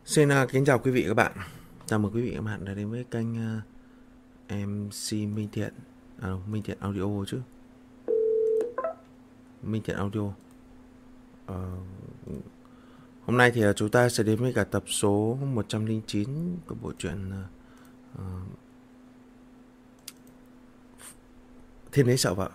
Xin kính chào quý vị và các bạn. Chào mừng quý vị và các bạn đã đến với kênh MC Minh Thiện. Minh Thiện Audio chứ. Minh Thiện Audio. Hôm nay thì chúng ta sẽ đến với cả tập số 109 của bộ truyện Thiên Đế Sợ Vợ.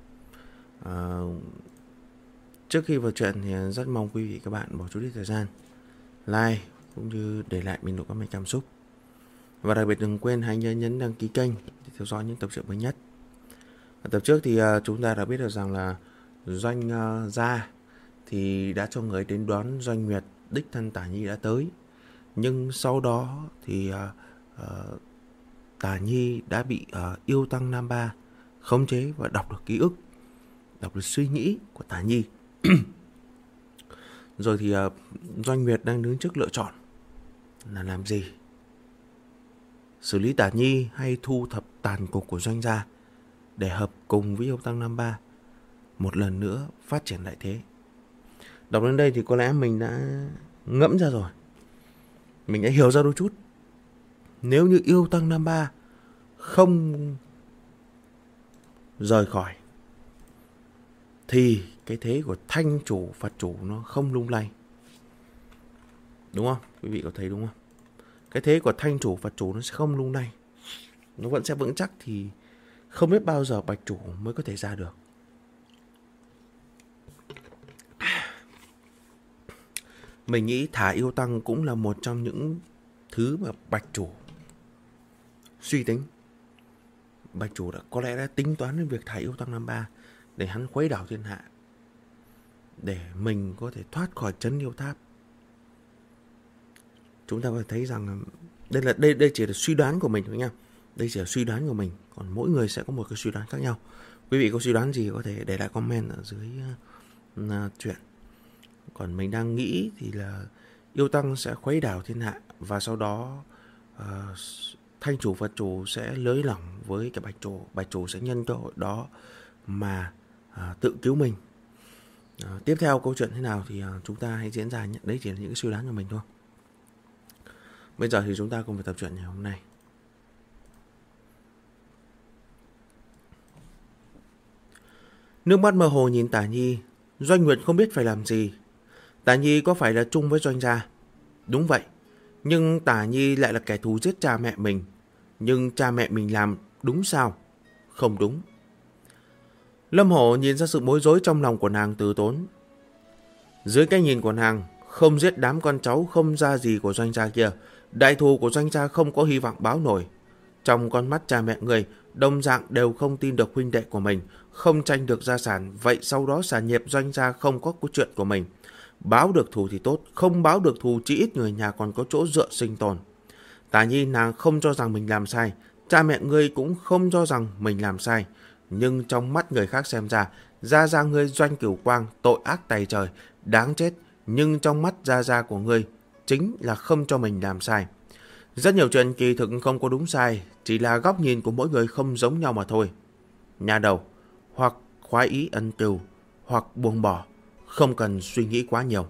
Trước khi vào chuyện thì rất mong quý vị và các bạn bỏ chút ít thời gian like cũng như để lại bình luận comment cảm xúc. Và đặc biệt đừng quên hãy nhấn đăng ký kênh để theo dõi những tập truyện mới nhất. Ở tập trước thì chúng ta đã biết được rằng là Doanh Gia thì đã cho người đến đón Doanh Nguyệt, đích thân Tả Nhi đã tới. Nhưng sau đó thì Tả Nhi đã bị yêu tăng Nam Ba khống chế và đọc được ký ức, đọc được suy nghĩ của Tả Nhi. Rồi thì Doanh Nguyệt đang đứng trước lựa chọn là làm gì? Xử lý Tả Nhi hay thu thập tàn cục của Doanh Gia để hợp cùng với yêu tăng Nam Ba một lần nữa phát triển đại thế. Đọc đến đây thì có lẽ mình đã ngẫm ra rồi, mình đã hiểu ra đôi chút. Nếu như yêu tăng Nam Ba không rời khỏi thì cái thế của thanh chủ Phật chủ nó không lung lay, đúng không? Quý vị có thấy đúng không? Cái thế của thanh chủ Phật chủ nó sẽ không lung lay, nó vẫn sẽ vững chắc. Thì không biết bao giờ Bạch chủ mới có thể ra được. Mình nghĩ thả yêu tăng cũng là một trong những thứ mà Bạch chủ suy tính. Bạch chủ có lẽ đã tính toán đến việc thả yêu tăng Nam Ba để hắn khuấy đảo thiên hạ, để mình có thể thoát khỏi trấn yêu tháp. Chúng ta có thể thấy rằng đây chỉ là suy đoán của mình thôi nha. Đây chỉ là suy đoán của mình, còn mỗi người sẽ có một cái suy đoán khác nhau. Quý vị có suy đoán gì có thể để lại comment ở dưới chuyện. Còn mình đang nghĩ thì là yêu tăng sẽ khuấy đảo thiên hạ, và sau đó thanh chủ Phật chủ sẽ lới lỏng với cái Bạch chủ. Bạch chủ sẽ nhân cơ hội đó mà tự cứu mình. Tiếp theo câu chuyện thế nào thì chúng ta hãy diễn ra. Đấy chỉ là những cái suy đoán của mình thôi. Bây giờ thì chúng ta cùng vào tập truyện ngày hôm nay. Nước mắt mơ hồ nhìn Tả Nhi. Doanh Nguyệt không biết phải làm gì. Tả Nhi có phải là chung với Doanh gia? Đúng vậy. Nhưng Tả Nhi lại là kẻ thù giết cha mẹ mình. Nhưng cha mẹ mình làm đúng sao? Không đúng. Lâm Hổ nhìn ra sự bối rối trong lòng của nàng từ tốn. Dưới cái nhìn của nàng, không giết đám con cháu không ra gì của Doanh gia kia, đại thù của Doanh gia không có hy vọng báo nổi. Trong con mắt cha mẹ người, đồng dạng đều không tin được huynh đệ của mình, không tranh được gia sản, vậy sau đó sản nghiệp Doanh gia không có chuyện của mình. Báo được thù thì tốt, không báo được thù chỉ ít người nhà còn có chỗ dựa sinh tồn. Tả Nhi nàng không cho rằng mình làm sai, cha mẹ ngươi cũng không cho rằng mình làm sai. Nhưng trong mắt người khác xem ra, gia gia ngươi Doanh Cửu Quang tội ác tày trời, đáng chết. Nhưng trong mắt gia gia của ngươi chính là không cho mình làm sai. Rất nhiều chuyện kỳ thực không có đúng sai, chỉ là góc nhìn của mỗi người không giống nhau mà thôi. Nhà đầu, hoặc khoái ý ân cừu, hoặc buông bỏ, không cần suy nghĩ quá nhiều.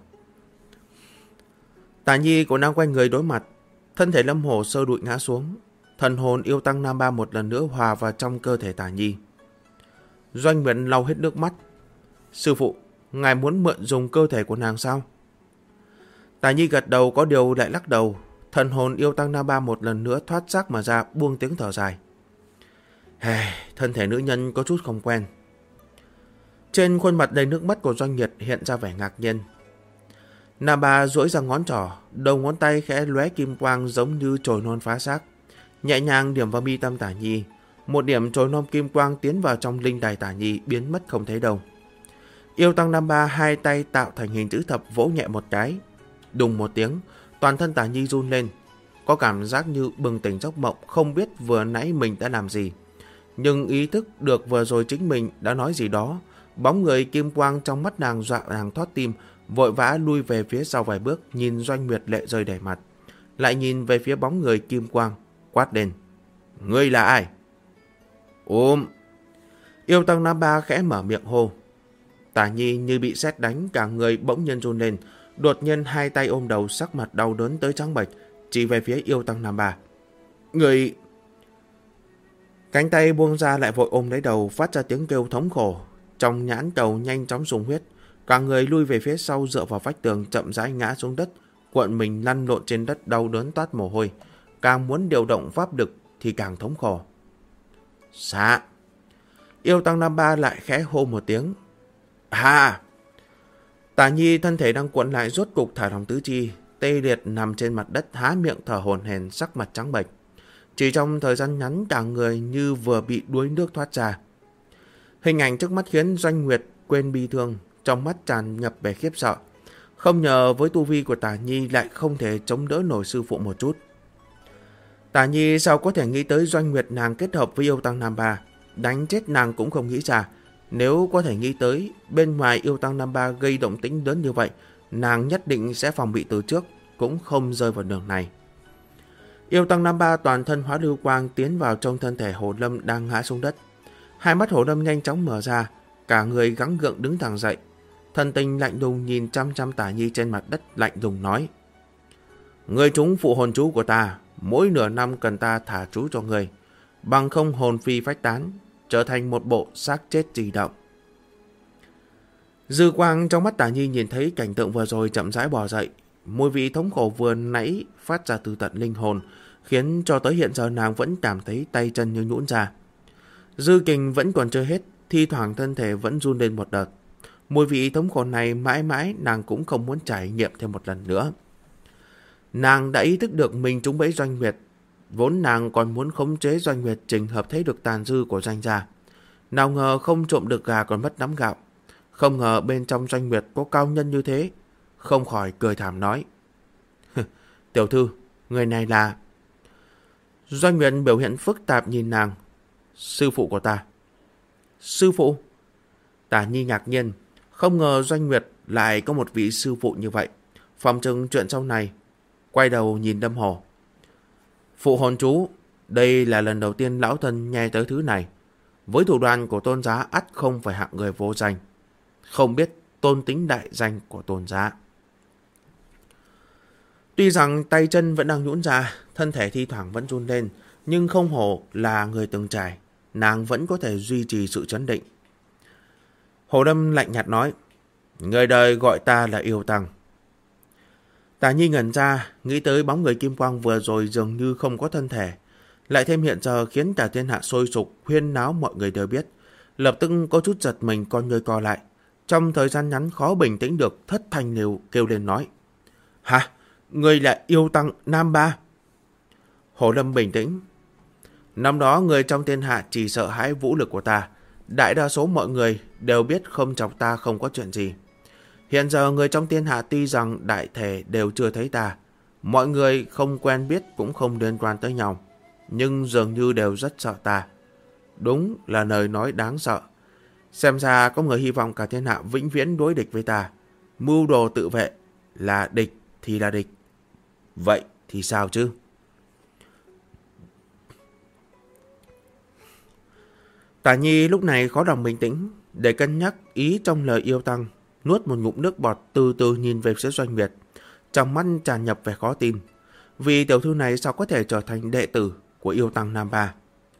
Tả Nhi cũng đang quay người đối mặt, thân thể Lâm Hổ sơ đụi ngã xuống, thần hồn yêu tăng Nam Ba một lần nữa hòa vào trong cơ thể Tả Nhi. Doanh Nguyệt lau hết nước mắt. Sư phụ, ngài muốn mượn dùng cơ thể của nàng sao? Tả Nhi gật đầu, có điều lại lắc đầu. Thần hồn yêu tăng Nam Ba một lần nữa thoát xác mà ra, buông tiếng thở dài. Thân thể nữ nhân có chút không quen. Trên khuôn mặt đầy nước mắt của Doanh Nguyệt hiện ra vẻ ngạc nhiên. Nam Ba duỗi ra ngón trỏ, đầu ngón tay khẽ lóe kim quang giống như chồi non phá xác, nhẹ nhàng điểm vào mi tâm Tả Nhi. Một điểm chồi non kim quang tiến vào trong linh đài Tả Nhi, biến mất không thấy đâu. Yêu tăng Nam Ba hai tay tạo thành hình chữ thập vỗ nhẹ một cái. Đùng một tiếng, toàn thân Tả Nhi run lên, có cảm giác như bừng tỉnh giấc mộng, không biết vừa nãy mình đã làm gì. Nhưng ý thức được vừa rồi chính mình đã nói gì đó. Bóng người kim quang trong mắt nàng dọa nàng thoát tim, vội vã lui về phía sau vài bước, nhìn Doanh Nguyệt lệ rơi đầy mặt. Lại nhìn về phía bóng người kim quang, quát lên. Ngươi là ai? Yêu tăng Nam Ba khẽ mở miệng hô. Tả Nhi như bị sét đánh, cả người bỗng nhiên run lên, Đột nhiên hai tay ôm đầu, sắc mặt đau đớn tới trắng bệch, chỉ về phía yêu tăng Nam Ba. Người... Cánh tay buông ra lại vội ôm lấy đầu, phát ra tiếng kêu thống khổ. Trong nhãn cầu nhanh chóng sùng huyết, cả người lui về phía sau dựa vào vách tường, chậm rãi ngã xuống đất, cuộn mình lăn lộn trên đất, đau đớn toát mồ hôi. Càng muốn điều động pháp lực thì càng thống khổ. Xạ! Yêu tăng Nam Ba lại khẽ hô một tiếng. À! Tả Nhi thân thể đang cuộn lại rốt cục thả lỏng tứ chi, tê liệt nằm trên mặt đất, há miệng thở hổn hển, sắc mặt trắng bệch. Chỉ trong thời gian ngắn, cả người như vừa bị đuối nước thoát ra. Hình ảnh trước mắt khiến Doanh Nguyệt quên bi thương, trong mắt tràn ngập vẻ khiếp sợ. Không ngờ với tu vi của Tả Nhi lại không thể chống đỡ nổi sư phụ một chút. Tả Nhi sao có thể nghĩ tới Doanh Nguyệt nàng kết hợp với yêu tăng Nam Ba, đánh chết nàng cũng không nghĩ ra. Nếu có thể nghĩ tới bên ngoài yêu tăng Nam Ba gây động tĩnh lớn như vậy, nàng nhất định sẽ phòng bị từ trước, cũng không rơi vào đường này. Yêu tăng Nam Ba toàn thân hóa lưu quang tiến vào trong thân thể Hồ Lâm đang ngã xuống đất. Hai mắt Hồ Lâm nhanh chóng mở ra, cả người gắng gượng đứng thẳng dậy. Thần tình lạnh lùng nhìn chăm chăm Tả Nhi trên mặt đất, lạnh lùng nói: Ngươi trúng phụ hồn chú của ta, mỗi nửa năm cần ta thả chú cho ngươi, bằng không hồn phi phách tán, trở thành một bộ xác chết di động. Dư quang trong mắt Tả Nhi nhìn thấy cảnh tượng vừa rồi, chậm rãi bò dậy. Mùi vị thống khổ vừa nãy phát ra từ tận linh hồn, khiến cho tới hiện giờ nàng vẫn cảm thấy tay chân như nhũn ra. Dư kình vẫn còn chưa hết, thi thoảng thân thể vẫn run lên một đợt. Mùi vị thống khổ này mãi mãi nàng cũng không muốn trải nghiệm thêm một lần nữa. Nàng đã ý thức được mình trúng bẫy Doanh Nguyệt. Vốn nàng còn muốn khống chế Doanh Nguyệt trình hợp thấy được tàn dư của Doanh gia. Nào ngờ không trộm được gà còn mất nắm gạo. Không ngờ bên trong Doanh Nguyệt có cao nhân như thế. Không khỏi cười thảm nói: Tiểu thư, người này là... Doanh Nguyệt biểu hiện phức tạp nhìn nàng. Sư phụ của ta. Sư phụ? Tả Nhi ngạc nhiên, không ngờ Doanh Nguyệt lại có một vị sư phụ như vậy. Phòng chừng chuyện sau này. Quay đầu nhìn Đâm Hồ. Phụ hồn chú, đây là lần đầu tiên lão thân nghe tới thứ này. Với thủ đoạn của Tôn giá ắt không phải hạng người vô danh. Không biết tôn tính đại danh của Tôn giá. Tuy rằng tay chân vẫn đang nhũn ra, thân thể thi thoảng vẫn run lên, nhưng không hổ là người từng trải, nàng vẫn có thể duy trì sự trấn định. Hồ Đâm lạnh nhạt nói: Người đời gọi ta là yêu tăng. Tả Nhi ngẩn ra, nghĩ tới bóng người kim quang vừa rồi dường như không có thân thể, lại thêm hiện giờ khiến cả thiên hạ sôi sục, huyên náo mọi người đều biết, lập tức có chút giật mình, con ngươi co lại. Trong thời gian ngắn khó bình tĩnh được, thất thanh liều kêu lên nói: Hả? Người là yêu tăng Nam Ba? Hồ Lâm bình tĩnh: Năm đó người trong thiên hạ chỉ sợ hãi vũ lực của ta, đại đa số mọi người đều biết không chọc ta không có chuyện gì. Hiện giờ người trong thiên hạ tuy rằng đại thể đều chưa thấy ta, mọi người không quen biết cũng không liên quan tới nhau, nhưng dường như đều rất sợ ta. Đúng là lời nói đáng sợ. Xem ra có người hy vọng cả thiên hạ vĩnh viễn đối địch với ta. Mưu đồ tự vệ, là địch thì là địch. Vậy thì sao chứ? Tả Nhi lúc này khó lòng bình tĩnh để cân nhắc ý trong lời yêu tăng, nuốt một ngụm nước bọt, từ từ nhìn về phía Doanh Nguyệt, trong mắt tràn ngập vẻ khó tin. Vì tiểu thư này sao có thể trở thành đệ tử của yêu tăng Nam Ba?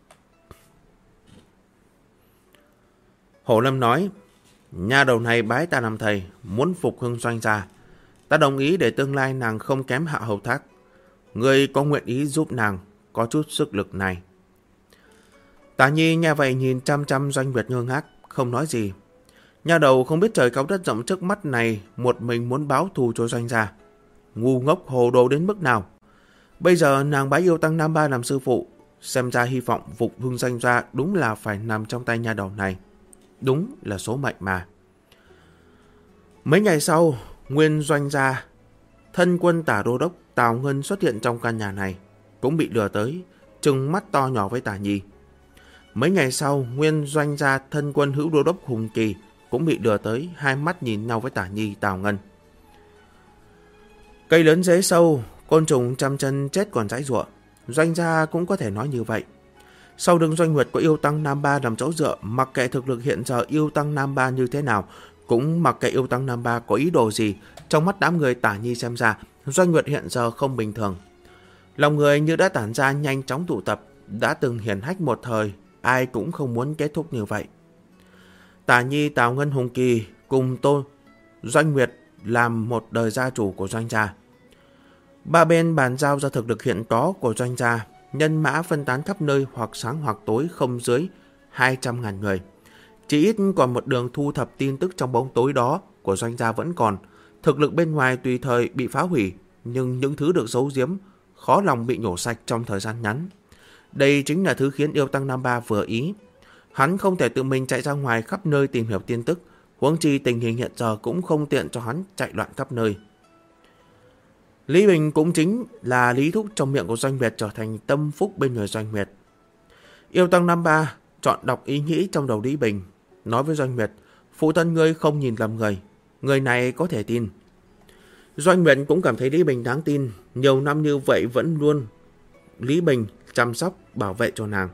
Hồ Lâm nói: Nha đầu này bái ta làm thầy, muốn phục hưng Doanh gia. Ta đồng ý để tương lai nàng không kém hạ hầu thác. Ngươi có nguyện ý giúp nàng có chút sức lực này? Tả Nhi nghe vậy nhìn chăm chăm Doanh Nguyệt ngơ ngác, không nói gì. Nha đầu không biết trời cao đất rộng trước mắt này, một mình muốn báo thù cho Doanh gia. Ngu ngốc hồ đồ đến mức nào? Bây giờ nàng bái yêu tăng Nam Ba làm sư phụ, xem ra hy vọng phục hưng Doanh gia đúng là phải nằm trong tay nha đầu này. Đúng là số mệnh mà. Mấy ngày sau, nguyên Doanh gia, thân quân Tả Đô Đốc Tào Ngân xuất hiện trong căn nhà này, cũng bị lừa tới, trừng mắt to nhỏ với Tả Nhi. Mấy ngày sau, nguyên Doanh gia thân quân Hữu Đô Đốc Hùng Kỳ cũng bị lừa tới, hai mắt nhìn nhau với Tả Nhi, Tào Ngân. Cây lớn rễ sâu, côn trùng trăm chân chết còn dãi giụa. Doanh gia cũng có thể nói như vậy. Sau lưng Doanh Nguyệt có yêu tăng Nam Ba làm chỗ dựa, mặc kệ thực lực hiện giờ yêu tăng Nam Ba như thế nào, Cũng mặc kệ yêu tăng Nam Ba có ý đồ gì, trong mắt đám người Tả Nhi xem ra, Doanh Nguyệt hiện giờ không bình thường. Lòng người như đã tản ra nhanh chóng tụ tập, đã từng hiển hách một thời, ai cũng không muốn kết thúc như vậy. Tả Nhi, Tào Ngân, Hùng Kỳ cùng Doanh Nguyệt làm một đời gia chủ của Doanh gia. Ba bên bàn giao ra thực lực hiện có của Doanh gia, nhân mã phân tán khắp nơi hoặc sáng hoặc tối không dưới 200.000 người. Chỉ ít còn một đường thu thập tin tức trong bóng tối đó của Doanh gia vẫn còn. Thực lực bên ngoài tùy thời bị phá hủy, nhưng những thứ được giấu giếm khó lòng bị nhổ sạch trong thời gian ngắn. Đây chính là thứ khiến yêu tăng Nam Ba vừa ý. Hắn không thể tự mình chạy ra ngoài khắp nơi tìm hiểu tin tức, huống chi tình hình hiện giờ cũng không tiện cho hắn chạy loạn khắp nơi. Lý Bình cũng chính là lý thúc trong miệng của Doanh Nguyệt trở thành tâm phúc bên người Doanh Nguyệt. Yêu tăng Nam Ba chọn đọc ý nghĩ trong đầu Lý Bình, nói với Doanh Nguyệt, phụ thân ngươi không nhìn lầm người, người này có thể tin. Doanh Nguyệt cũng cảm thấy Lý Bình đáng tin, nhiều năm như vậy vẫn luôn Lý Bình chăm sóc bảo vệ cho nàng.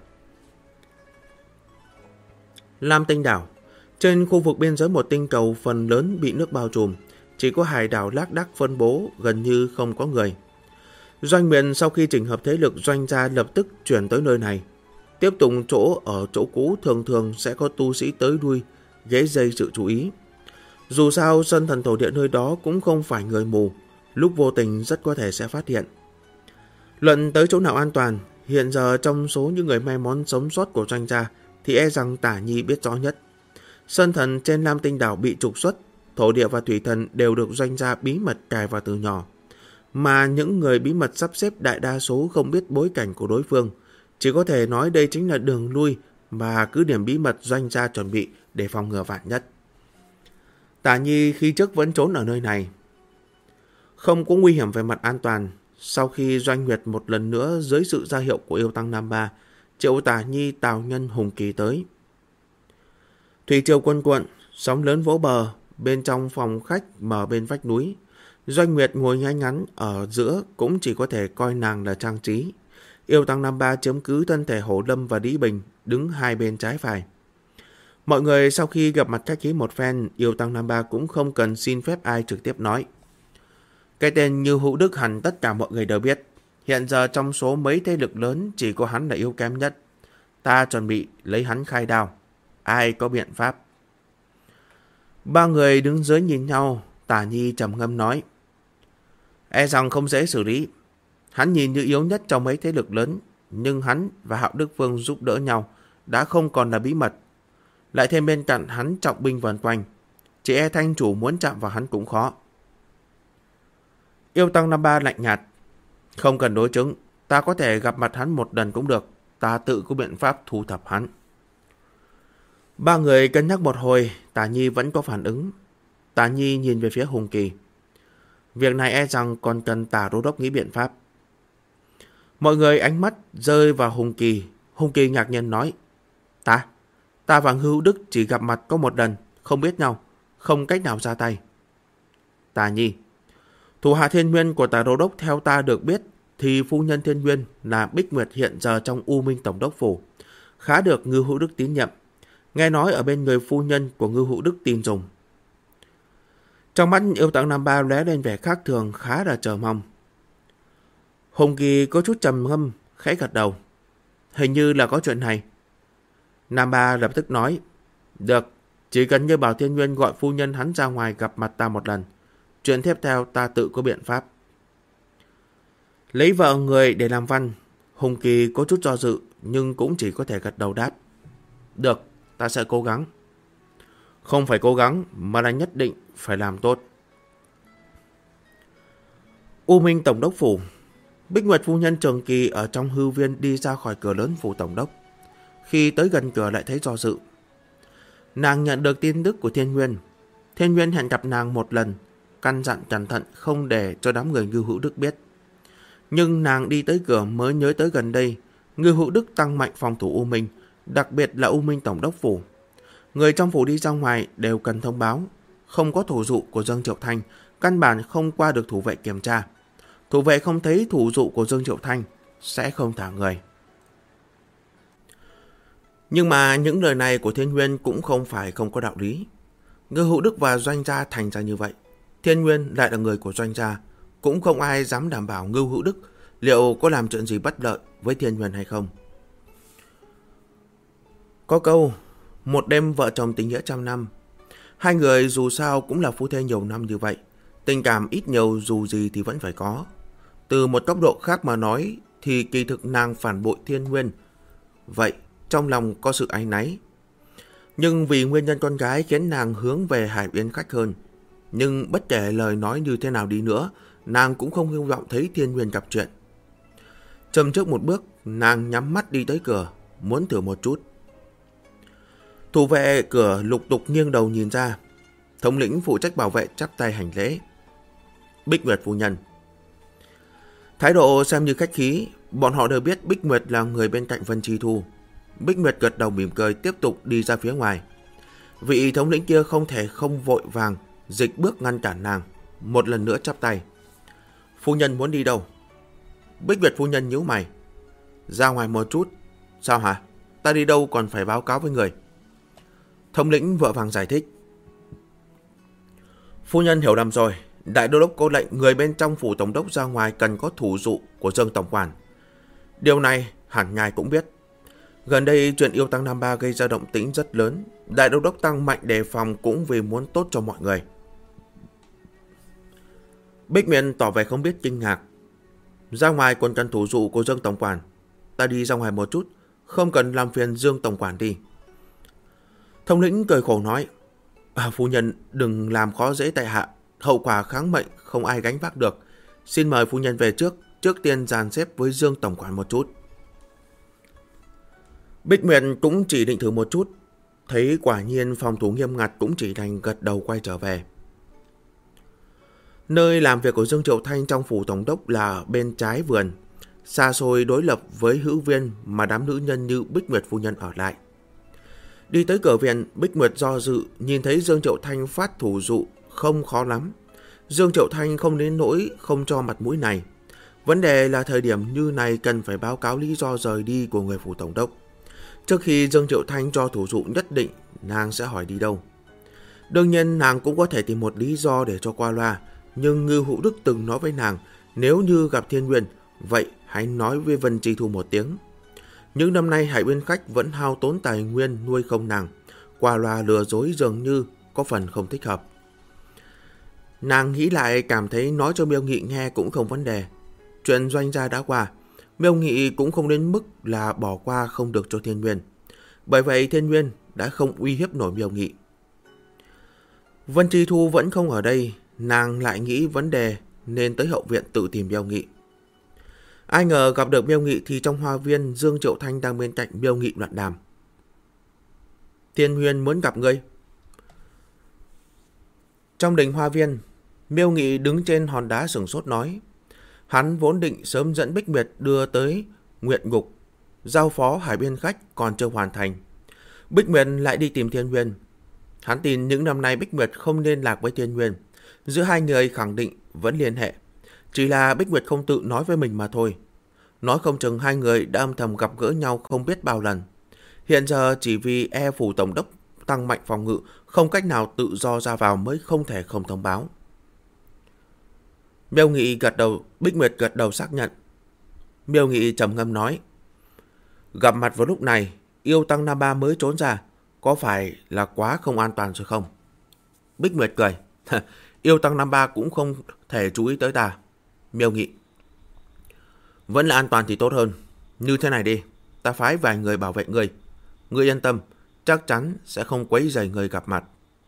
Lam Tinh đảo, trên khu vực biên giới một tinh cầu phần lớn bị nước bao trùm, chỉ có hải đảo lác đác phân bố, gần như không có người. Doanh Nguyệt sau khi chỉnh hợp thế lực Doanh gia lập tức chuyển tới nơi này. Tiếp tục ở chỗ cũ thường thường sẽ có tu sĩ tới đuôi, ghé dây sự chú ý. Dù sao sân thần thổ địa nơi đó cũng không phải người mù, lúc vô tình rất có thể sẽ phát hiện. Luận tới chỗ nào an toàn, hiện giờ trong số những người may mắn sống sót của Doanh gia thì e rằng Tả Nhi biết rõ nhất. Sân thần trên Lam Tinh đảo bị trục xuất, thổ địa và thủy thần đều được Doanh gia bí mật cài vào từ nhỏ. Mà những người bí mật sắp xếp đại đa số không biết bối cảnh của đối phương, chỉ có thể nói đây chính là đường lui mà cứ điểm bí mật Doanh gia chuẩn bị để phòng ngừa vạn nhất. Tả Nhi khi trước vẫn trốn ở nơi này, không có nguy hiểm về mặt an toàn. Sau khi Doanh Nguyệt một lần nữa dưới sự ra hiệu của yêu tăng Nam Ba, triệu Tả Nhi, Tào Nhân, Hùng Kỳ tới. Thủy triều cuồn cuộn, sóng lớn vỗ bờ, bên trong phòng khách mở bên vách núi. Doanh Nguyệt ngồi ngay ngắn ở giữa, cũng chỉ có thể coi nàng là trang trí. Yêu tăng Nam Ba chiếm cứ thân thể Hổ Lâm và Lý Bình, đứng hai bên trái phải. Mọi người sau khi gặp mặt khách khí một phen, yêu tăng Nam Ba cũng không cần xin phép ai, trực tiếp nói. Cái tên Như Hữu Đức hẳn tất cả mọi người đều biết. Hiện giờ trong số mấy thế lực lớn chỉ có hắn là yếu kém nhất. Ta chuẩn bị lấy hắn khai đao. Ai có biện pháp? Ba người đứng dưới nhìn nhau, Tả Nhi trầm ngâm nói. E rằng không dễ xử lý. Hắn nhìn như yếu nhất trong mấy thế lực lớn, nhưng hắn và Hạo Đức Vương giúp đỡ nhau đã không còn là bí mật. Lại thêm bên cạnh hắn trọng binh vần quanh, chỉ e thanh chủ muốn chạm vào hắn cũng khó. Yêu tăng Nam Ba lạnh nhạt. Không cần đối chứng, ta có thể gặp mặt hắn một lần cũng được, ta tự có biện pháp thu thập hắn. Ba người cân nhắc một hồi, Tả Nhi vẫn có phản ứng. Tả Nhi nhìn về phía Hùng Kỳ. Việc này e rằng còn cần Tả Đô Đốc nghĩ biện pháp. Mọi người ánh mắt rơi vào Hùng Kỳ. Hùng Kỳ ngạc nhiên nói. Ta và Hữu Đức chỉ gặp mặt có một lần, không biết nhau, không cách nào ra tay. Tả Nhi. Thủ hạ Thiên Nguyên của Tả Đô Đốc theo ta được biết thì phu nhân Thiên Nguyên là Bích Nguyệt hiện giờ trong U Minh Tổng đốc phủ, khá được Ngư Hữu Đức tín nhiệm. Nghe nói ở bên người phu nhân của Ngư Hữu Đức tin dùng. Trong mắt yêu tăng Nam Ba lóe lên vẻ khác thường, khá là chờ mong. Hùng Kỳ có chút trầm ngâm, khẽ gật đầu. Hình như là có chuyện này. Nam Ba lập tức nói. Được, chỉ cần như bảo Thiên Nguyên gọi phu nhân hắn ra ngoài gặp mặt ta một lần. Chuyện tiếp theo ta tự có biện pháp. Lấy vợ người để làm văn, Hùng Kỳ có chút do dự, nhưng cũng chỉ có thể gật đầu đáp. Được, ta sẽ cố gắng. Không phải cố gắng, mà là nhất định phải làm tốt. U Minh Tổng đốc phủ. Bích Nguyệt phu nhân Trường Kỳ ở trong hư viên đi ra khỏi cửa lớn phủ tổng đốc. Khi tới gần cửa lại thấy do dự. Nàng nhận được tin tức của Thiên Nguyên. Thiên Nguyên hẹn gặp nàng một lần, căn dặn cẩn thận không để cho đám người Ngư Hữu Đức biết. Nhưng nàng đi tới cửa mới nhớ tới gần đây, Ngư Hữu Đức tăng mạnh phòng thủ U Minh, đặc biệt là U Minh Tổng đốc phủ. Người trong phủ đi ra ngoài đều cần thông báo. Không có thủ dụ của Dương Triệu Thanh, căn bản không qua được thủ vệ kiểm tra. Thủ vệ không thấy thủ dụ của Dương Triệu Thanh sẽ không thả người. Nhưng mà những lời này của Thiên Nguyên cũng không phải không có đạo lý. Ngư Hữu Đức và Doanh gia thành ra như vậy. Thiên Nguyên lại là người của Doanh gia, cũng không ai dám đảm bảo Ngưu Hữu Đức liệu có làm chuyện gì bất lợi với Thiên Nguyên hay không. Có câu, một đêm vợ chồng tình nghĩa trăm năm. Hai người dù sao cũng là phu thê nhiều năm như vậy, tình cảm ít nhiều dù gì thì vẫn phải có. Từ một góc độ khác mà nói thì kỳ thực nàng phản bội Thiên Nguyên, vậy trong lòng có sự áy náy. Nhưng vì nguyên nhân con gái khiến nàng hướng về Hải Uyên Khách hơn. Nhưng bất kể lời nói như thế nào đi nữa, nàng cũng không hy vọng thấy Thiên Nguyên gặp chuyện. Châm trước một bước, nàng nhắm mắt đi tới cửa, muốn thử một chút. Thủ vệ cửa lục tục nghiêng đầu nhìn ra. Thống lĩnh phụ trách bảo vệ chắp tay hành lễ. Bích Nguyệt phu nhân. Thái độ xem như khách khí, bọn họ đều biết Bích Nguyệt là người bên cạnh Vân Chi Thu. Bích Nguyệt gật đầu mỉm cười tiếp tục đi ra phía ngoài. Vị thống lĩnh kia không thể không vội vàng dịch bước ngăn cản nàng, một lần nữa chắp tay. Phu nhân muốn đi đâu? Bích Nguyệt phu nhân nhíu mày. Ra ngoài một chút. Sao hả? Ta đi đâu còn phải báo cáo với người. Thống lĩnh vội vàng giải thích. Phu nhân hiểu lầm rồi. Đại đô đốc có lệnh người bên trong phủ tổng đốc ra ngoài cần có thủ dụ của Dương tổng quản. Điều này hẳn ngài cũng biết. Gần đây chuyện yêu tăng Nam Ba gây ra động tĩnh rất lớn. Đại đô đốc tăng mạnh đề phòng cũng vì muốn tốt cho mọi người. Bích Miên tỏ vẻ không biết kinh ngạc. Ra ngoài còn cần thủ dụ của Dương tổng quản. Ta đi ra ngoài một chút, không cần làm phiền Dương tổng quản đi. Thống lĩnh cười khổ nói. Phu nhân đừng làm khó dễ tại hạ. Hậu quả kháng mệnh không ai gánh vác được. Xin mời phu nhân về trước tiên dàn xếp với Dương tổng quản một chút. Bích Miên cũng chỉ định thử một chút. Thấy quả nhiên phòng thủ nghiêm ngặt cũng chỉ đành gật đầu quay trở về. Nơi làm việc của Dương Triệu Thanh trong phủ tổng đốc là bên trái vườn, xa xôi đối lập với hữu viên mà đám nữ nhân như Bích Nguyệt phu nhân ở lại. Đi tới cửa viện, Bích Nguyệt do dự, nhìn thấy Dương Triệu Thanh phát thủ dụ không khó lắm. Dương Triệu Thanh không đến nỗi không cho mặt mũi này. Vấn đề là thời điểm như này cần phải báo cáo lý do rời đi của người phủ tổng đốc. Trước khi Dương Triệu Thanh cho thủ dụ nhất định nàng sẽ hỏi đi đâu. Đương nhiên nàng cũng có thể tìm một lý do để cho qua loa. Nhưng Ngưu Hữu Đức từng nói với nàng, nếu như gặp Thiên Nguyên, vậy hãy nói với Vân Chi Thu một tiếng. Những năm nay Hải Uyên Khách vẫn hao tốn tài nguyên nuôi không nàng, qua loa lừa dối dường như có phần không thích hợp. Nàng nghĩ lại cảm thấy nói cho Miêu Nghị nghe cũng không vấn đề. Chuyện Doanh gia đã qua, Miêu Nghị cũng không đến mức là bỏ qua không được cho Thiên Nguyên. Bởi vậy Thiên Nguyên đã không uy hiếp nổi Miêu Nghị. Vân Chi Thu vẫn không ở đây. Nàng lại nghĩ vấn đề nên tới hậu viện tự tìm Miêu Nghị. Ai ngờ gặp được Miêu Nghị thì trong hoa viên Dương Triệu Thanh đang bên cạnh Miêu Nghị luận đàm. Thiên Nguyên muốn gặp ngươi. Trong đình hoa viên, Miêu Nghị đứng trên hòn đá sửng sốt nói. Hắn vốn định sớm dẫn Bích Nguyệt đưa tới Nguyện Ngục. Giao phó Hải Biên Khách còn chưa hoàn thành. Bích Nguyệt lại đi tìm Thiên Nguyên. Hắn tin những năm nay Bích Nguyệt không liên lạc với Thiên Nguyên. Giữa hai người khẳng định vẫn liên hệ. Chỉ là Bích Nguyệt không tự nói với mình mà thôi. Nói không chừng hai người đã âm thầm gặp gỡ nhau không biết bao lần. Hiện giờ chỉ vì phủ tổng đốc tăng mạnh phòng ngự, không cách nào tự do ra vào mới không thể không thông báo. Miêu Nghị gật đầu, Bích Nguyệt gật đầu xác nhận. Miêu Nghị trầm ngâm nói. Gặp mặt vào lúc này, yêu tăng Nam Ba mới trốn ra, có phải là quá không an toàn rồi không? Bích Nguyệt cười. Yêu tăng Nam Ba cũng không thể chú ý tới ta. Miêu Nghị. Vẫn là an toàn thì tốt hơn. Như thế này đi, ta phái vài người bảo vệ ngươi. Ngươi yên tâm, chắc chắn sẽ không quấy rầy người gặp mặt.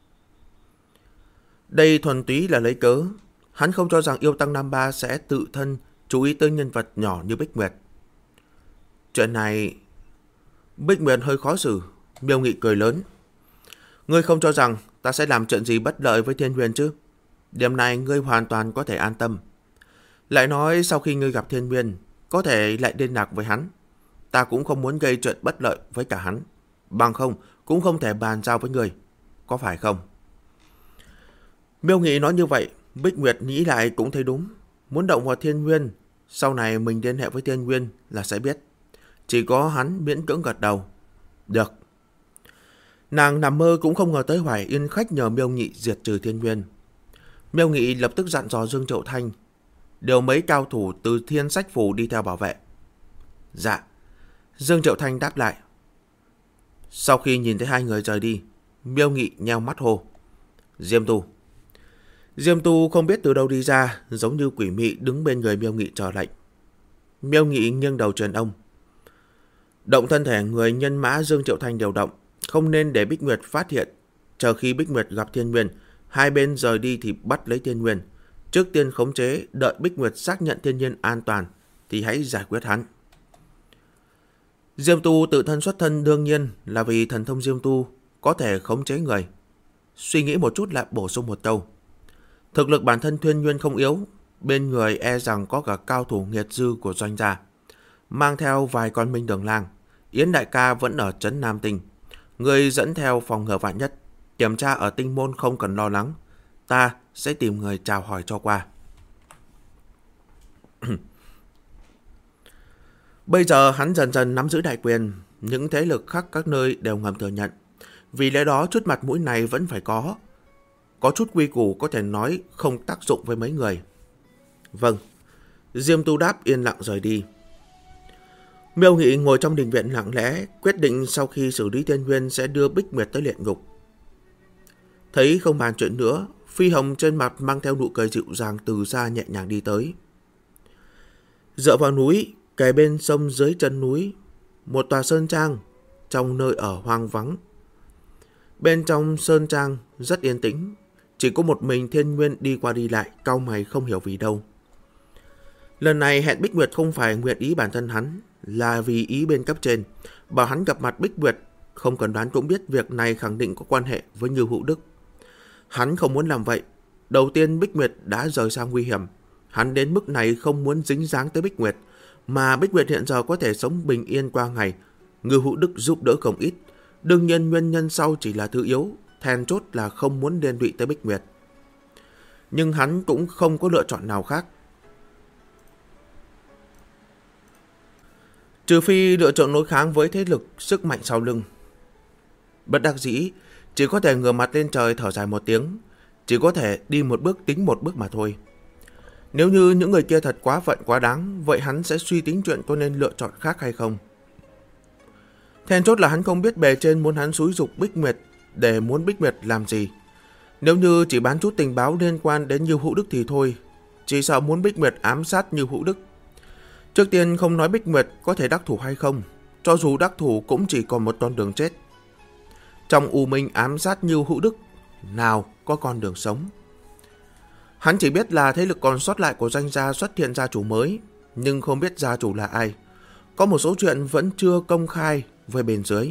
Đây thuần túy là lấy cớ. Hắn không cho rằng yêu tăng Nam Ba sẽ tự thân chú ý tới nhân vật nhỏ như Bích Nguyệt. Chuyện này... Bích Nguyệt hơi khó xử. Miêu Nghị cười lớn. Ngươi không cho rằng ta sẽ làm chuyện gì bất lợi với Thiên Huyền chứ? Điểm này ngươi hoàn toàn có thể an tâm. Lại nói sau khi ngươi gặp Thiên Nguyên, có thể lại liên lạc với hắn. Ta cũng không muốn gây chuyện bất lợi với cả hắn. Bằng không, cũng không thể bàn giao với ngươi. Có phải không? Miêu Nghị nói như vậy, Bích Nguyệt nghĩ lại cũng thấy đúng. Muốn động vào Thiên Nguyên, sau này mình liên hệ với Thiên Nguyên là sẽ biết. Chỉ có hắn miễn cưỡng gật đầu. Được. Nàng nằm mơ cũng không ngờ tới Hoài Yên khách nhờ Miêu Nghị diệt trừ Thiên Nguyên. Miêu Nghị lập tức dặn dò Dương Triệu Thanh điều mấy cao thủ từ Thiên Sách Phủ đi theo bảo vệ. Dạ. Dương Triệu Thanh đáp lại. Sau khi nhìn thấy hai người rời đi, Miêu Nghị nheo mắt hô. Diêm Tu. Diêm Tu không biết từ đâu đi ra, giống như quỷ mị đứng bên người Miêu Nghị chờ lệnh. Miêu Nghị nghiêng đầu truyền ông. Động thân thể người nhân mã Dương Triệu Thanh điều động, không nên để Bích Nguyệt phát hiện. Chờ khi Bích Nguyệt gặp Thiên Nguyên, hai bên rời đi thì bắt lấy Thiên Nguyên. Trước tiên khống chế, đợi Bích Nguyệt xác nhận Thiên Nhiên an toàn thì hãy giải quyết hắn. Diêm Tu tự thân xuất thân đương nhiên là vì thần thông Diêm Tu có thể khống chế người. Suy nghĩ một chút lại bổ sung một câu. Thực lực bản thân Thiên Nguyên không yếu, bên người e rằng có cả cao thủ nghiệt dư của Doanh gia. Mang theo vài con Minh Đường Lang, Yến đại ca vẫn ở trấn Nam Tinh. Người dẫn theo phòng ngừa vạn nhất, kiểm tra ở Tinh Môn không cần lo lắng. Ta sẽ tìm người chào hỏi cho qua. Bây giờ hắn dần dần nắm giữ đại quyền, những thế lực khác các nơi đều ngầm thừa nhận. Vì lẽ đó chút mặt mũi này vẫn phải có. Có chút quy củ có thể nói không tác dụng với mấy người. Vâng. Diêm Tu đáp yên lặng rời đi. Miêu Nghị ngồi trong đình viện lặng lẽ, quyết định sau khi xử lý Thiên Nguyên sẽ đưa Bích Nguyệt tới luyện ngục. Thấy không bàn chuyện nữa, Phi Hồng trên mặt mang theo nụ cười dịu dàng từ xa nhẹ nhàng đi tới. Dựa vào núi, kề bên sông dưới chân núi, một tòa sơn trang trong nơi ở hoang vắng. Bên trong sơn trang rất yên tĩnh, chỉ có một mình Thiên Nguyên đi qua đi lại, cau mày không hiểu vì đâu. Lần này hẹn Bích Nguyệt không phải nguyện ý bản thân hắn, là vì ý bên cấp trên, bảo hắn gặp mặt Bích Nguyệt, không cần đoán cũng biết việc này khẳng định có quan hệ với Như Hữu Đức. Hắn không muốn làm vậy. Đầu tiên Bích Nguyệt đã rời xa nguy hiểm, hắn đến mức này không muốn dính dáng tới Bích Nguyệt, mà Bích Nguyệt hiện giờ có thể sống bình yên qua ngày. Như Hữu Đức giúp đỡ không ít, đương nhiên nguyên nhân sau chỉ là thứ yếu, then chốt là không muốn liên lụy tới Bích Nguyệt. Nhưng hắn cũng không có lựa chọn nào khác. Trừ phi lựa chọn đối kháng với thế lực sức mạnh sau lưng. Bất đắc dĩ, chỉ có thể ngửa mặt lên trời thở dài một tiếng, chỉ có thể đi một bước tính một bước mà thôi. Nếu như những người kia thật quá phận quá đáng, vậy hắn sẽ suy tính chuyện có nên lựa chọn khác hay không. Then chốt là hắn không biết bề trên muốn hắn xúi giục Bích Nguyệt để muốn Bích Nguyệt làm gì. Nếu như chỉ bán chút tình báo liên quan đến Như Hữu Đức thì thôi, chỉ sợ muốn Bích Nguyệt ám sát Như Hữu Đức. Trước tiên không nói Bích Nguyệt có thể đắc thủ hay không, cho dù đắc thủ cũng chỉ còn một con đường chết. Trong U Minh ám sát Như Hữu Đức, nào có con đường sống. Hắn chỉ biết là thế lực còn sót lại của Doanh gia xuất hiện gia chủ mới, nhưng không biết gia chủ là ai. Có một số chuyện vẫn chưa công khai với bên dưới.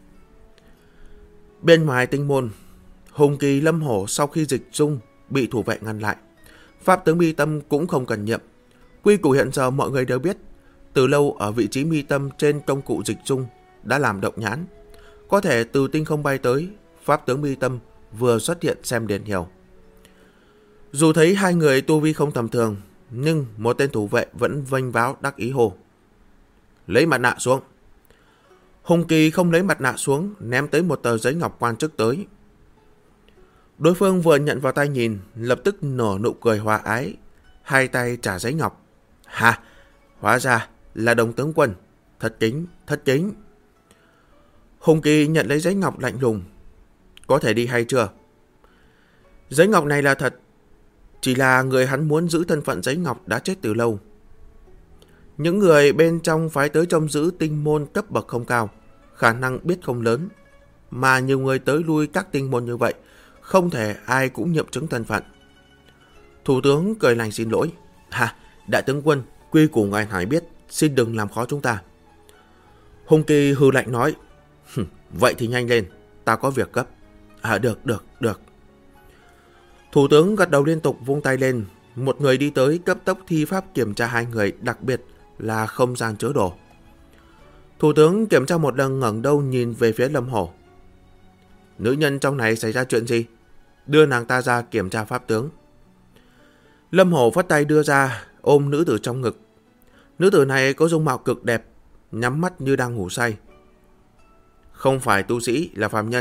Bên ngoài Tinh Môn, Hùng Kỳ Lâm Hổ sau khi dịch dung bị thủ vệ ngăn lại. Pháp tướng Mi Tâm cũng không cần nhiệm. Quy củ hiện giờ mọi người đều biết, từ lâu ở vị trí mi tâm trên công cụ dịch dung đã làm động nhãn. Có thể từ tinh không bay tới, Pháp tướng Mi Tâm vừa xuất hiện xem liền hiểu. Dù thấy hai người tu vi không tầm thường, nhưng một tên thủ vệ vẫn vênh váo đắc ý hồ. Lấy mặt nạ xuống. Hùng Kỳ không lấy mặt nạ xuống, ném tới một tờ giấy ngọc quan chức tới. Đối phương vừa nhận vào tay nhìn, lập tức nở nụ cười hòa ái, hai tay trả giấy ngọc. Hà, hóa ra là Đồng tướng quân, thật kính, thật kính. Hùng Kỳ nhận lấy giấy ngọc lạnh lùng. Có thể đi hay chưa? Giấy ngọc này là thật, chỉ là người hắn muốn giữ thân phận giấy ngọc đã chết từ lâu. Những người bên trong phái tới trông giữ tinh môn cấp bậc không cao, khả năng biết không lớn, mà nhiều người tới lui các tinh môn như vậy, không thể ai cũng nghiệm chứng thân phận. Thủ tướng cười lành xin lỗi. Hà, đại tướng quân, quy củ ngài hãy biết, xin đừng làm khó chúng ta. Hùng Kỳ hừ lạnh nói. Vậy thì nhanh lên, ta có việc gấp. Được. Thủ tướng gật đầu liên tục vung tay lên. Một người đi tới cấp tốc thi pháp kiểm tra hai người, đặc biệt là không gian chứa đồ. Thủ tướng kiểm tra một lần ngẩng đầu nhìn về phía Lâm Hổ. Nữ nhân trong này xảy ra chuyện gì? Đưa nàng ta ra kiểm tra pháp tướng. Lâm Hổ phất tay đưa ra, ôm nữ tử trong ngực. Nữ tử này có dung mạo cực đẹp, nhắm mắt như đang ngủ say. Không phải tu sĩ, là phàm nhân,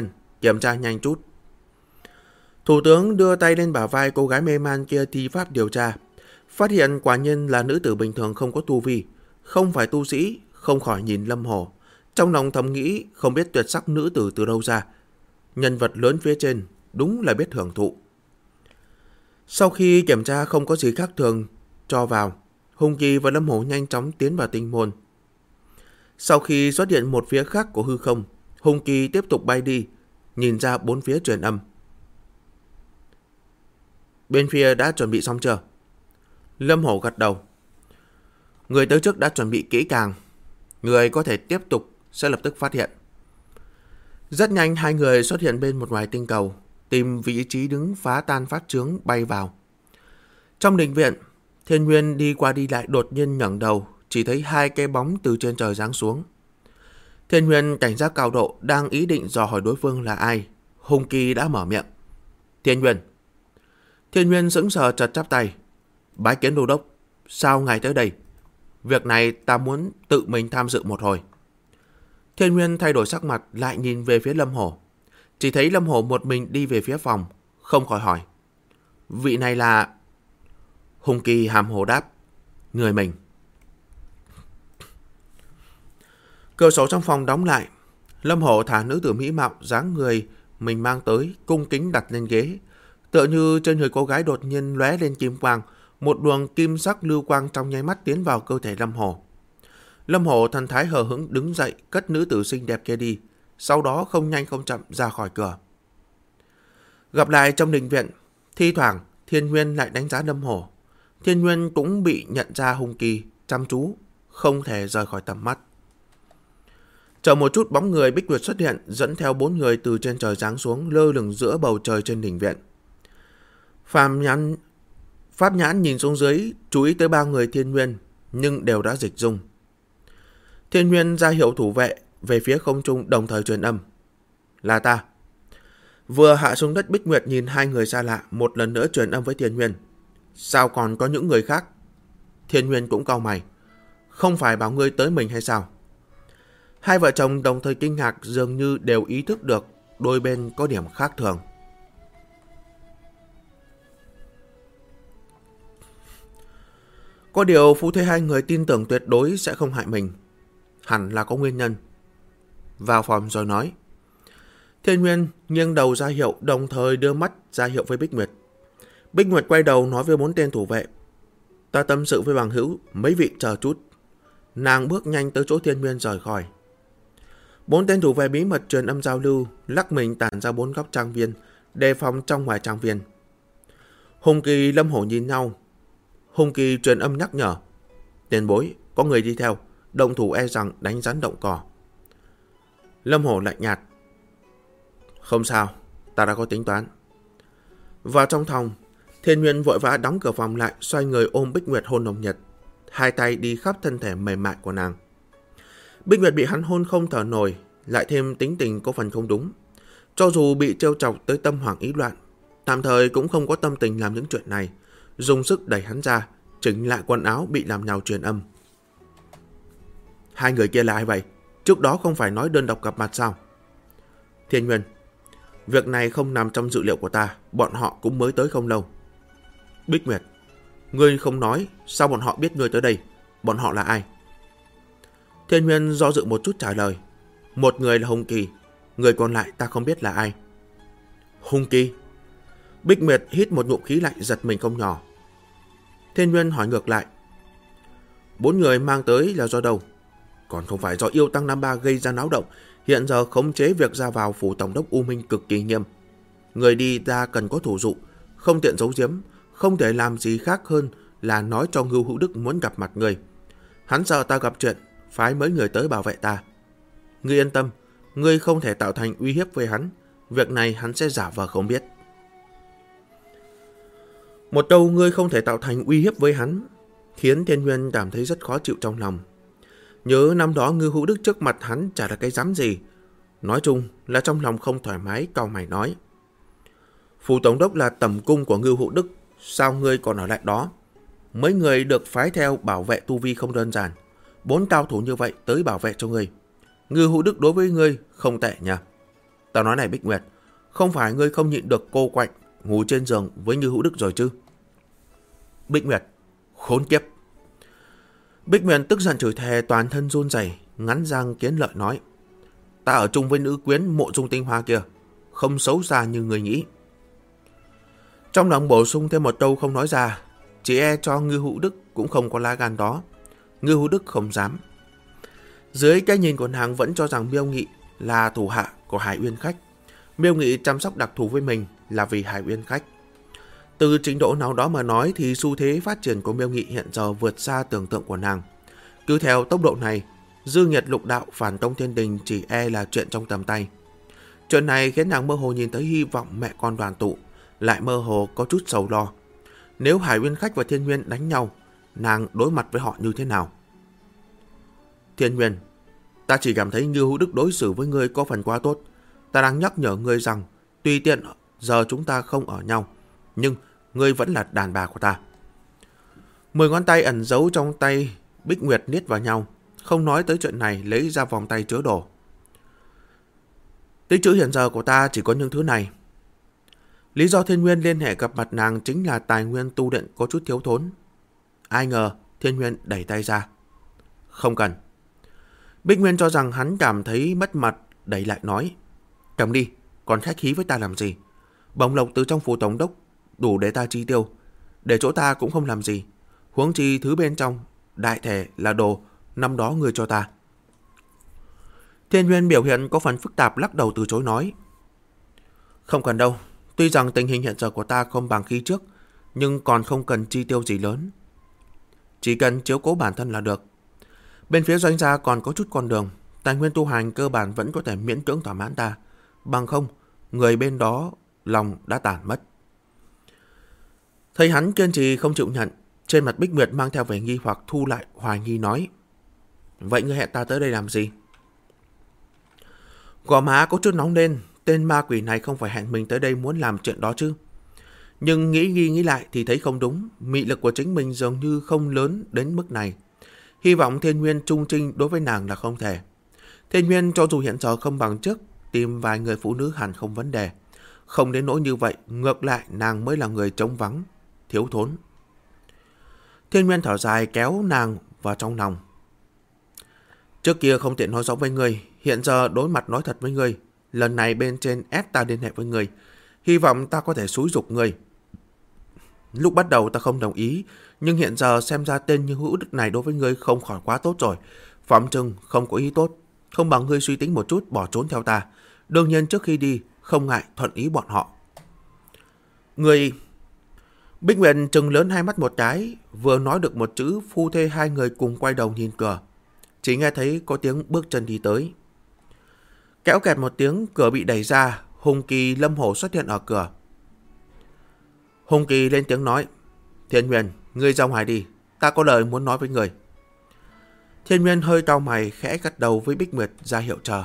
kiểm tra nhanh chút. Thủ tướng đưa tay lên bả vai cô gái mê man kia thi pháp điều tra. Phát hiện quả nhiên là nữ tử bình thường không có tu vi, không phải tu sĩ, không khỏi nhìn Lâm Hổ. Trong lòng thầm nghĩ không biết tuyệt sắc nữ tử từ đâu ra. Nhân vật lớn phía trên đúng là biết hưởng thụ. Sau khi kiểm tra không có gì khác thường cho vào, Hùng Kỳ và Lâm Hổ nhanh chóng tiến vào tinh môn. Sau khi xuất hiện một phía khác của hư không, Hùng Kỳ tiếp tục bay đi, nhìn ra bốn phía truyền âm. Bên phía đã chuẩn bị xong chưa? Lâm Hổ gật đầu. Người tới trước đã chuẩn bị kỹ càng. Người có thể tiếp tục sẽ lập tức phát hiện. Rất nhanh hai người xuất hiện bên một ngoài tinh cầu, tìm vị trí đứng phá tan phát chướng bay vào. Trong đình viện, Thiên Nguyên đi qua đi lại đột nhiên ngẩng đầu, chỉ thấy hai cái bóng từ trên trời giáng xuống. Thiên Nguyên cảnh giác cao độ, đang ý định dò hỏi đối phương là ai. Hùng Kỳ đã mở miệng. Thiên Nguyên. Thiên Nguyên sững sờ chật chắp tay. Bái kiến đô đốc, sao ngài tới đây? Việc này ta muốn tự mình tham dự một hồi. Thiên Nguyên thay đổi sắc mặt, lại nhìn về phía Lâm Hổ. Chỉ thấy Lâm Hổ một mình đi về phía phòng, không khỏi hỏi. Vị này là... Hùng Kỳ hàm hồ đáp. Người mình. Cửa sổ trong phòng đóng lại. Lâm Hổ thả nữ tử mỹ mạo dáng người mình mang tới, cung kính đặt lên ghế. Tựa như trên người cô gái đột nhiên lóe lên kim quang, một luồng kim sắc lưu quang trong nháy mắt tiến vào cơ thể Lâm Hổ. Lâm Hổ thần thái hờ hững đứng dậy, cất nữ tử xinh đẹp kia đi, sau đó không nhanh không chậm ra khỏi cửa. Gặp lại trong đình viện, thi thoảng Thiên Nguyên lại đánh giá Lâm Hổ. Thiên Nguyên cũng bị nhận ra Hùng Kỳ chăm chú, không thể rời khỏi tầm mắt. Chờ một chút, bóng người Bích Nguyệt xuất hiện, dẫn theo 4 người từ trên trời giáng xuống, lơ lửng giữa bầu trời trên đình viện. Pháp nhãn nhìn xuống dưới, chú ý tới 3 người Thiên Nguyên, nhưng đều đã dịch dung. Thiên Nguyên ra hiệu thủ vệ về phía không trung, đồng thời truyền âm. Là ta. Vừa hạ xuống đất, Bích Nguyệt nhìn hai người xa lạ, một lần nữa truyền âm với Thiên Nguyên. Sao còn có những người khác? Thiên Nguyên cũng cau mày. Không phải bảo ngươi tới mình hay sao? Hai vợ chồng đồng thời kinh ngạc, dường như đều ý thức được đôi bên có điểm khác thường. Có điều phu thê hai người tin tưởng tuyệt đối sẽ không hại mình. Hẳn là có nguyên nhân. Vào phòng rồi nói. Thiên Nguyên nghiêng đầu ra hiệu, đồng thời đưa mắt ra hiệu với Bích Nguyệt. Bích Nguyệt quay đầu nói với 4 tên thủ vệ. Ta tâm sự với bằng hữu, mấy vị chờ chút. Nàng bước nhanh tới chỗ Thiên Nguyên rời khỏi. 4 tên thủ vệ bí mật truyền âm giao lưu, lắc mình tản ra 4 góc trang viên, đề phòng trong ngoài trang viên. Hùng Kỳ, Lâm Hổ nhìn nhau. Hùng Kỳ truyền âm nhắc nhở. Tiền bối, có người đi theo, động thủ e rằng đánh rắn động cỏ. Lâm Hổ lạnh nhạt. Không sao, ta đã có tính toán. Vào trong phòng, Thiên Nguyên vội vã đóng cửa phòng lại, xoay người ôm Bích Nguyệt hôn nồng nhiệt, hai tay đi khắp thân thể mềm mại của nàng. Bích Nguyệt bị hắn hôn không thở nổi, lại thêm tính tình có phần không đúng. Cho dù bị trêu chọc tới tâm hoảng ý loạn, tạm thời cũng không có tâm tình làm những chuyện này, dùng sức đẩy hắn ra, chỉnh lại quần áo bị làm nhào truyền âm. Hai người kia là ai vậy? Trước đó không phải nói đơn độc gặp mặt sao? Thiên Nguyên, việc này không nằm trong dự liệu của ta, bọn họ cũng mới tới không lâu. Bích Nguyệt, ngươi không nói, sao bọn họ biết ngươi tới đây? Bọn họ là ai? Thiên Nguyên do dự một chút trả lời. Một người là Hùng Kỳ, người còn lại ta không biết là ai. Hùng Kỳ? Bích Nguyệt hít một ngụm khí lạnh, giật mình không nhỏ. Thiên Nguyên hỏi ngược lại. 4 người mang tới là do đâu? Còn không phải do yêu tăng Nam Ba gây ra náo động, hiện giờ khống chế việc ra vào phủ tổng đốc U Minh cực kỳ nghiêm. Người đi ra cần có thủ dụ, không tiện giấu giếm, không thể làm gì khác hơn là nói cho Ngưu Hữu Đức muốn gặp mặt người. Hắn sợ ta gặp chuyện, phái mấy người tới bảo vệ ta. Ngươi yên tâm, ngươi không thể tạo thành uy hiếp với hắn, việc này hắn sẽ giả vờ không biết. Một câu ngươi không thể tạo thành uy hiếp với hắn khiến Thiên Nguyên cảm thấy rất khó chịu trong lòng. Nhớ năm đó Ngưu Hữu Đức trước mặt hắn chả là cái dám gì. Nói chung là trong lòng không thoải mái, cau mày nói. Phủ tổng đốc là tầm cung của Ngưu Hữu Đức, sao ngươi còn ở lại đó? Mấy người được phái theo bảo vệ tu vi không đơn giản, 4 cao thủ như vậy tới bảo vệ cho ngươi. Ngưu Hữu Đức đối với ngươi không tệ nha. Tao nói này Bích Nguyệt, Không phải ngươi không nhịn được cô quạnh ngủ trên giường với Như Hữu Đức rồi chứ? Bích Nguyệt, khốn kiếp! Bích Nguyệt tức giận chửi thề, toàn thân run rẩy, ngắn răng kiến lợi nói: ta ở chung với nữ quyến Mộ Dung Tinh Hoa kia, không xấu xa như người nghĩ. Trong lòng bổ sung thêm một câu không nói ra, chỉ e cho Ngư Hữu Đức cũng không có lá gan đó. Ngư Hữu Đức không dám. Dưới cái nhìn của nàng vẫn cho rằng Miêu Nghị là thủ hạ của Hải Uyên Khách. Miêu Nghị chăm sóc đặc thù với mình là vì Hải Uyên Khách. Từ trình độ nào đó mà nói thì xu thế phát triển của Miêu Nghị hiện giờ vượt xa tưởng tượng của nàng. Cứ theo tốc độ này, dư nghiệt lục đạo phản tông thiên đình chỉ e là chuyện trong tầm tay. Chuyện này khiến nàng mơ hồ nhìn thấy hy vọng mẹ con đoàn tụ, lại mơ hồ có chút sầu lo. Nếu Hải Uyên Khách và Thiên Nguyên đánh nhau, nàng đối mặt với họ như thế nào? Thiên Nguyên, ta chỉ cảm thấy Như Hữu Đức đối xử với ngươi có phần quá tốt. Ta đang nhắc nhở ngươi rằng, tùy tiện giờ chúng ta không ở nhau, nhưng ngươi vẫn là đàn bà của ta. 10 ngón tay ẩn giấu trong tay Bích Nguyệt niết vào nhau, không nói tới chuyện này, lấy ra vòng tay chứa đồ. Tích trữ hiện giờ của ta chỉ có những thứ này. Lý do Thiên Nguyên liên hệ gặp mặt nàng chính là tài nguyên tu luyện có chút thiếu thốn. Ai ngờ Thiên Nguyên đẩy tay ra. Không cần. Bích Nguyên cho rằng hắn cảm thấy mất mặt, đẩy lại nói: cầm đi, còn khách khí với ta làm gì? Bổng lộc từ trong phủ tổng đốc đủ để ta chi tiêu, để chỗ ta cũng không làm gì. Huống chi thứ bên trong đại thể là đồ năm đó ngươi cho ta. Thiên Nguyên biểu hiện có phần phức tạp, lắc đầu từ chối nói: không cần đâu. Tuy rằng tình hình hiện giờ của ta không bằng khi trước, nhưng còn không cần chi tiêu gì lớn. Chỉ cần chiếu cố bản thân là được. Bên phía doanh gia còn có chút con đường, tài nguyên tu hành cơ bản vẫn có thể miễn cưỡng thỏa mãn ta. Bằng không, người bên đó lòng đã tàn mất. Thấy hắn kiên trì không chịu nhận, trên mặt Bích Nguyệt mang theo vẻ nghi hoặc thu lại hoài nghi nói: vậy ngươi hẹn ta tới đây làm gì? Gò má có chút nóng lên, tên ma quỷ này không phải hẹn mình tới đây muốn làm chuyện đó chứ. Nhưng nghĩ lại thì thấy không đúng, mị lực của chính mình dường như không lớn đến mức này. Hy vọng Thiên Nguyên trung trinh đối với nàng là không thể. Thiên Nguyên cho dù hiện giờ không bằng trước, tìm vài người phụ nữ hẳn không vấn đề. Không đến nỗi như vậy, ngược lại nàng mới là người trống vắng, thiếu thốn. Thiên Nguyên thở dài kéo nàng vào trong lòng. Trước kia không tiện nói rõ với ngươi, hiện giờ đối mặt nói thật với ngươi. Lần này bên trên ép ta liên hệ với ngươi, hy vọng ta có thể xúi giục ngươi. Lúc bắt đầu ta không đồng ý, nhưng hiện giờ xem ra tên Như Hữu Đức này đối với ngươi không khỏi quá tốt rồi. Phỏng chừng không có ý tốt, không bằng ngươi suy tính một chút bỏ trốn theo ta. Đương nhiên trước khi đi không ngại thuận ý bọn họ. Ngươi... Bích Nguyệt trừng lớn hai mắt một cái, vừa nói được một chữ, phu thê hai người cùng quay đầu nhìn cửa. Chỉ nghe thấy có tiếng bước chân đi tới. Kéo kẹt một tiếng, cửa bị đẩy ra, Hùng Kỳ Lâm Hổ xuất hiện ở cửa. Hùng Kỳ lên tiếng nói: Thiên Nguyên, ngươi ra ngoài đi, ta có lời muốn nói với ngươi. Thiên Nguyên hơi cau mày, khẽ gật đầu với Bích Nguyệt ra hiệu chờ.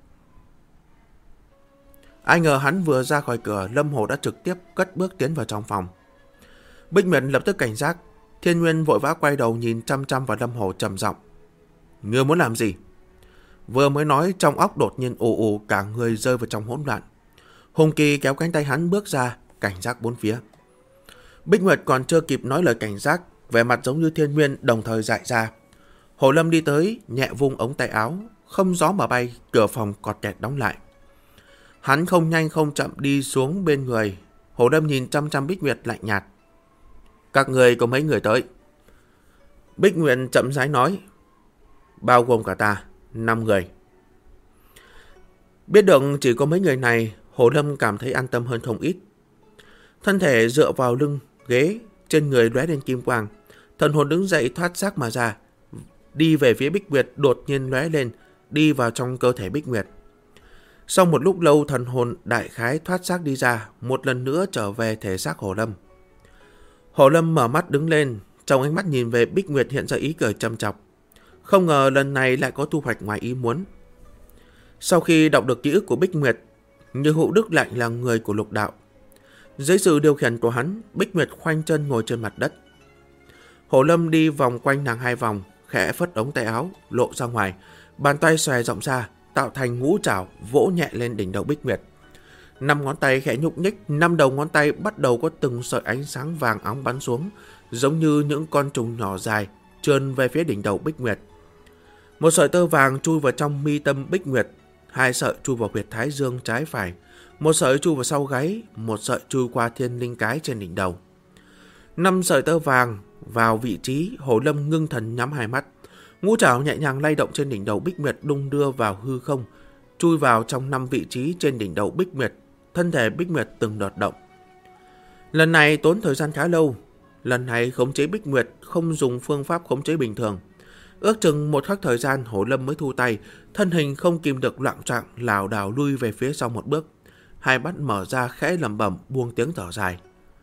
Ai ngờ hắn vừa ra khỏi cửa, Lâm Hổ đã trực tiếp cất bước tiến vào trong phòng. Bích Nguyệt lập tức cảnh giác. Thiên Nguyên vội vã quay đầu nhìn chăm chăm vào Lâm Hổ trầm giọng: ngươi muốn làm gì? Vừa mới nói trong óc đột nhiên ù ù, cả người rơi vào trong hỗn loạn. Hùng Kỳ kéo cánh tay hắn bước ra, cảnh giác bốn phía. Bích Nguyệt còn chưa kịp nói lời cảnh giác, vẻ mặt giống như Thiên Nguyên đồng thời dại ra. Hồ Lâm đi tới, nhẹ vung ống tay áo, không gió mà bay, cửa phòng cọt kẹt đóng lại. Hắn không nhanh không chậm đi xuống bên người. Hồ Lâm nhìn chăm chăm Bích Nguyệt lạnh nhạt: các người có mấy người tới? Bích Nguyệt chậm rãi nói: bao gồm cả ta, 5 người. Biết được chỉ có mấy người này, Hồ Lâm cảm thấy an tâm hơn không ít. Thân thể dựa vào lưng ghế, trên người lóe lên kim quang, thần hồn đứng dậy thoát xác mà ra, đi về phía Bích Nguyệt, đột nhiên lóe lên, đi vào trong cơ thể Bích Nguyệt. Sau một lúc lâu, thần hồn đại khái thoát xác đi ra, một lần nữa trở về thể xác Hồ Lâm. Hồ Lâm mở mắt đứng lên, trong ánh mắt nhìn về Bích Nguyệt hiện ra ý cười châm chọc. Không ngờ lần này lại có thu hoạch ngoài ý muốn. Sau khi đọc được ký ức của Bích Nguyệt, Như Hữu Đức lại là người của lục đạo. Dưới sự điều khiển của hắn, Bích Nguyệt khoanh chân ngồi trên mặt đất. Hồ Lâm đi vòng quanh nàng 2 vòng, khẽ phất ống tay áo, lộ ra ngoài, bàn tay xòe rộng ra, tạo thành ngũ trảo, vỗ nhẹ lên đỉnh đầu Bích Nguyệt. 5 ngón tay khẽ nhúc nhích, 5 đầu ngón tay bắt đầu có từng sợi ánh sáng vàng óng bắn xuống, giống như những con trùng nhỏ dài trườn về phía đỉnh đầu Bích Nguyệt. Một sợi tơ vàng chui vào trong mi tâm Bích Nguyệt, 2 sợi chui vào huyệt thái dương trái phải, 1 sợi chui vào sau gáy, 1 sợi chui qua thiên linh cái trên đỉnh đầu. 5 sợi tơ vàng vào vị trí, Hổ Lâm ngưng thần nhắm 2 mắt. Ngũ trảo nhẹ nhàng lay động trên đỉnh đầu Bích Nguyệt, đung đưa vào hư không, chui vào trong 5 vị trí trên đỉnh đầu Bích Nguyệt. Thân thể Bích Nguyệt từng đợt động. Lần này tốn thời gian khá lâu. Lần này khống chế Bích Nguyệt không dùng phương pháp khống chế bình thường. Ước chừng một khắc thời gian, Hổ Lâm mới thu tay, thân hình không kìm được loạng choạng lảo đảo lui về phía sau một bước. 2 mắt mở ra khẽ lẩm bẩm, buông tiếng thở dài.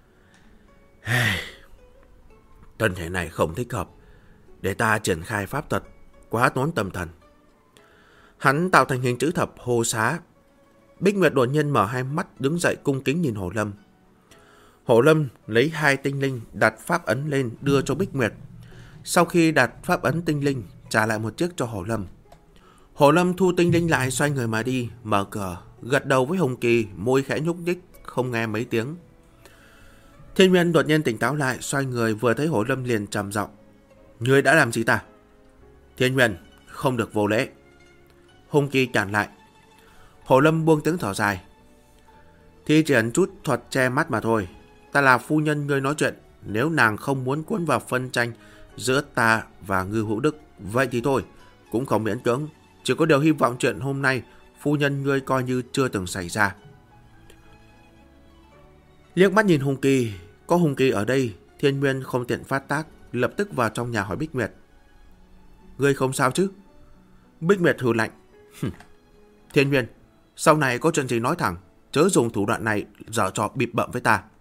Thân thể này không thích hợp, để ta triển khai pháp thuật, quá tốn tâm thần. Hắn tạo thành hình chữ thập hô xá. Bích Nguyệt đột nhiên mở 2 mắt, đứng dậy cung kính nhìn Hổ Lâm. Hổ Lâm lấy 2 tinh linh đặt pháp ấn lên đưa cho Bích Nguyệt. Sau khi đặt pháp ấn tinh linh, trả lại một chiếc cho Hổ Lâm. Hổ Lâm thu tinh linh lại, xoay người mà đi, mở cửa, gật đầu với Hồng Kỳ, môi khẽ nhúc nhích, không nghe mấy tiếng. Thiên Nguyên đột nhiên tỉnh táo lại, xoay người vừa thấy Hổ Lâm liền trầm giọng. Ngươi đã làm gì ta? Thiên Nguyên, không được vô lễ. Hồng Kỳ cản lại. Hổ Lâm buông tiếng thở dài. Thi triển chút thuật che mắt mà thôi. Ta là phu nhân ngươi nói chuyện. Nếu nàng không muốn cuốn vào phân tranh giữa ta và Ngư Hữu Đức, vậy thì thôi, cũng không miễn cưỡng. Chỉ có điều hy vọng chuyện hôm nay phu nhân ngươi coi như chưa từng xảy ra. Liếc mắt nhìn Hùng Kỳ, có Hùng Kỳ ở đây, Thiên Nguyên không tiện phát tác, lập tức vào trong nhà hỏi Bích Nguyệt. Ngươi không sao chứ? Bích Nguyệt hừ lạnh. Thiên Nguyên, sau này có chuyện gì nói thẳng, chớ dùng thủ đoạn này giở trò bịp bợm với ta.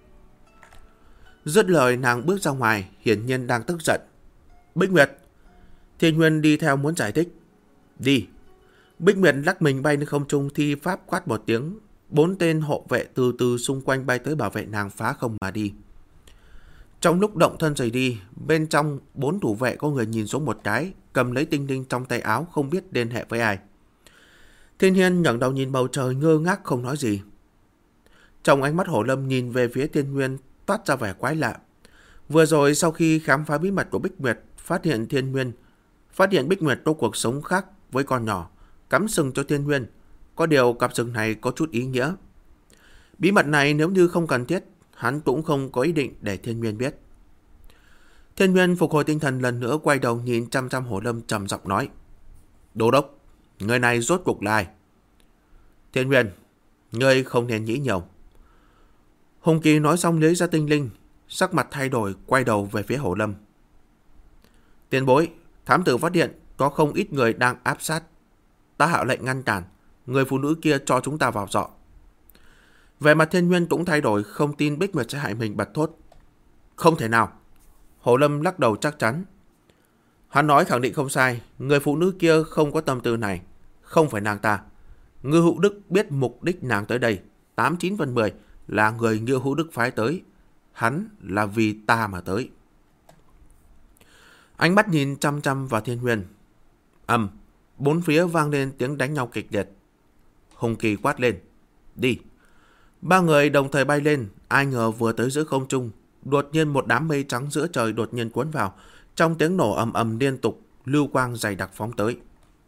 Dứt lời nàng bước ra ngoài, hiển nhiên đang tức giận. Bích Nguyệt. Thiên Nguyên đi theo muốn giải thích. Đi. Bích Nguyệt lắc mình bay lên không trung, thi pháp quát một tiếng. 4 tên hộ vệ từ từ xung quanh bay tới bảo vệ nàng, phá không mà đi. Trong lúc động thân rời đi, bên trong 4 thủ vệ có người nhìn xuống một cái, cầm lấy tinh linh trong tay áo, không biết liên hệ với ai. Thiên Hiên ngẩng đầu nhìn bầu trời, ngơ ngác không nói gì. Trong ánh mắt Hổ Lâm nhìn về phía Thiên Nguyên toát ra vẻ quái lạ. Vừa rồi sau khi khám phá bí mật của Bích Nguyệt, phát hiện Bích Nguyệt có cuộc sống khác với con nhỏ, cắm sừng cho Thiên Nguyên. Có điều cặp sừng này có chút ý nghĩa. Bí mật này nếu như không cần thiết, hắn cũng không có ý định để Thiên Nguyên biết. Thiên Nguyên phục hồi tinh thần lần nữa, quay đầu nhìn chăm chăm Hổ Lâm, trầm giọng nói. Đô đốc, người này rốt cuộc là ai? Thiên Nguyên, ngươi không nên nghĩ nhiều. Hùng Kỳ nói xong lấy ra tinh linh, sắc mặt thay đổi, quay đầu về phía Hổ Lâm. Tiền bối, thám tử phát hiện có không ít người đang áp sát. Ta hạ lệnh ngăn cản, người phụ nữ kia cho chúng ta vào dọ. Về mặt Thiên Nguyên cũng thay đổi, không tin Bích Nguyệt sẽ hại mình, bật thốt. Không thể nào. Hổ Lâm lắc đầu chắc chắn. Hắn nói khẳng định không sai, người phụ nữ kia không có tâm tư này, không phải nàng ta. Ngư Hữu Đức biết mục đích nàng tới đây, 89 phần 10 là người Ngư Hữu Đức phái tới. Hắn là vì ta mà tới. Ánh mắt nhìn chăm chăm vào Thiên Nguyên. Bốn phía vang lên tiếng đánh nhau kịch liệt. Hùng Kỳ quát lên. Đi. 3 người đồng thời bay lên, ai ngờ vừa tới giữa không trung, đột nhiên một đám mây trắng giữa trời đột nhiên cuốn vào, trong tiếng nổ ầm ầm liên tục, lưu quang dày đặc phóng tới.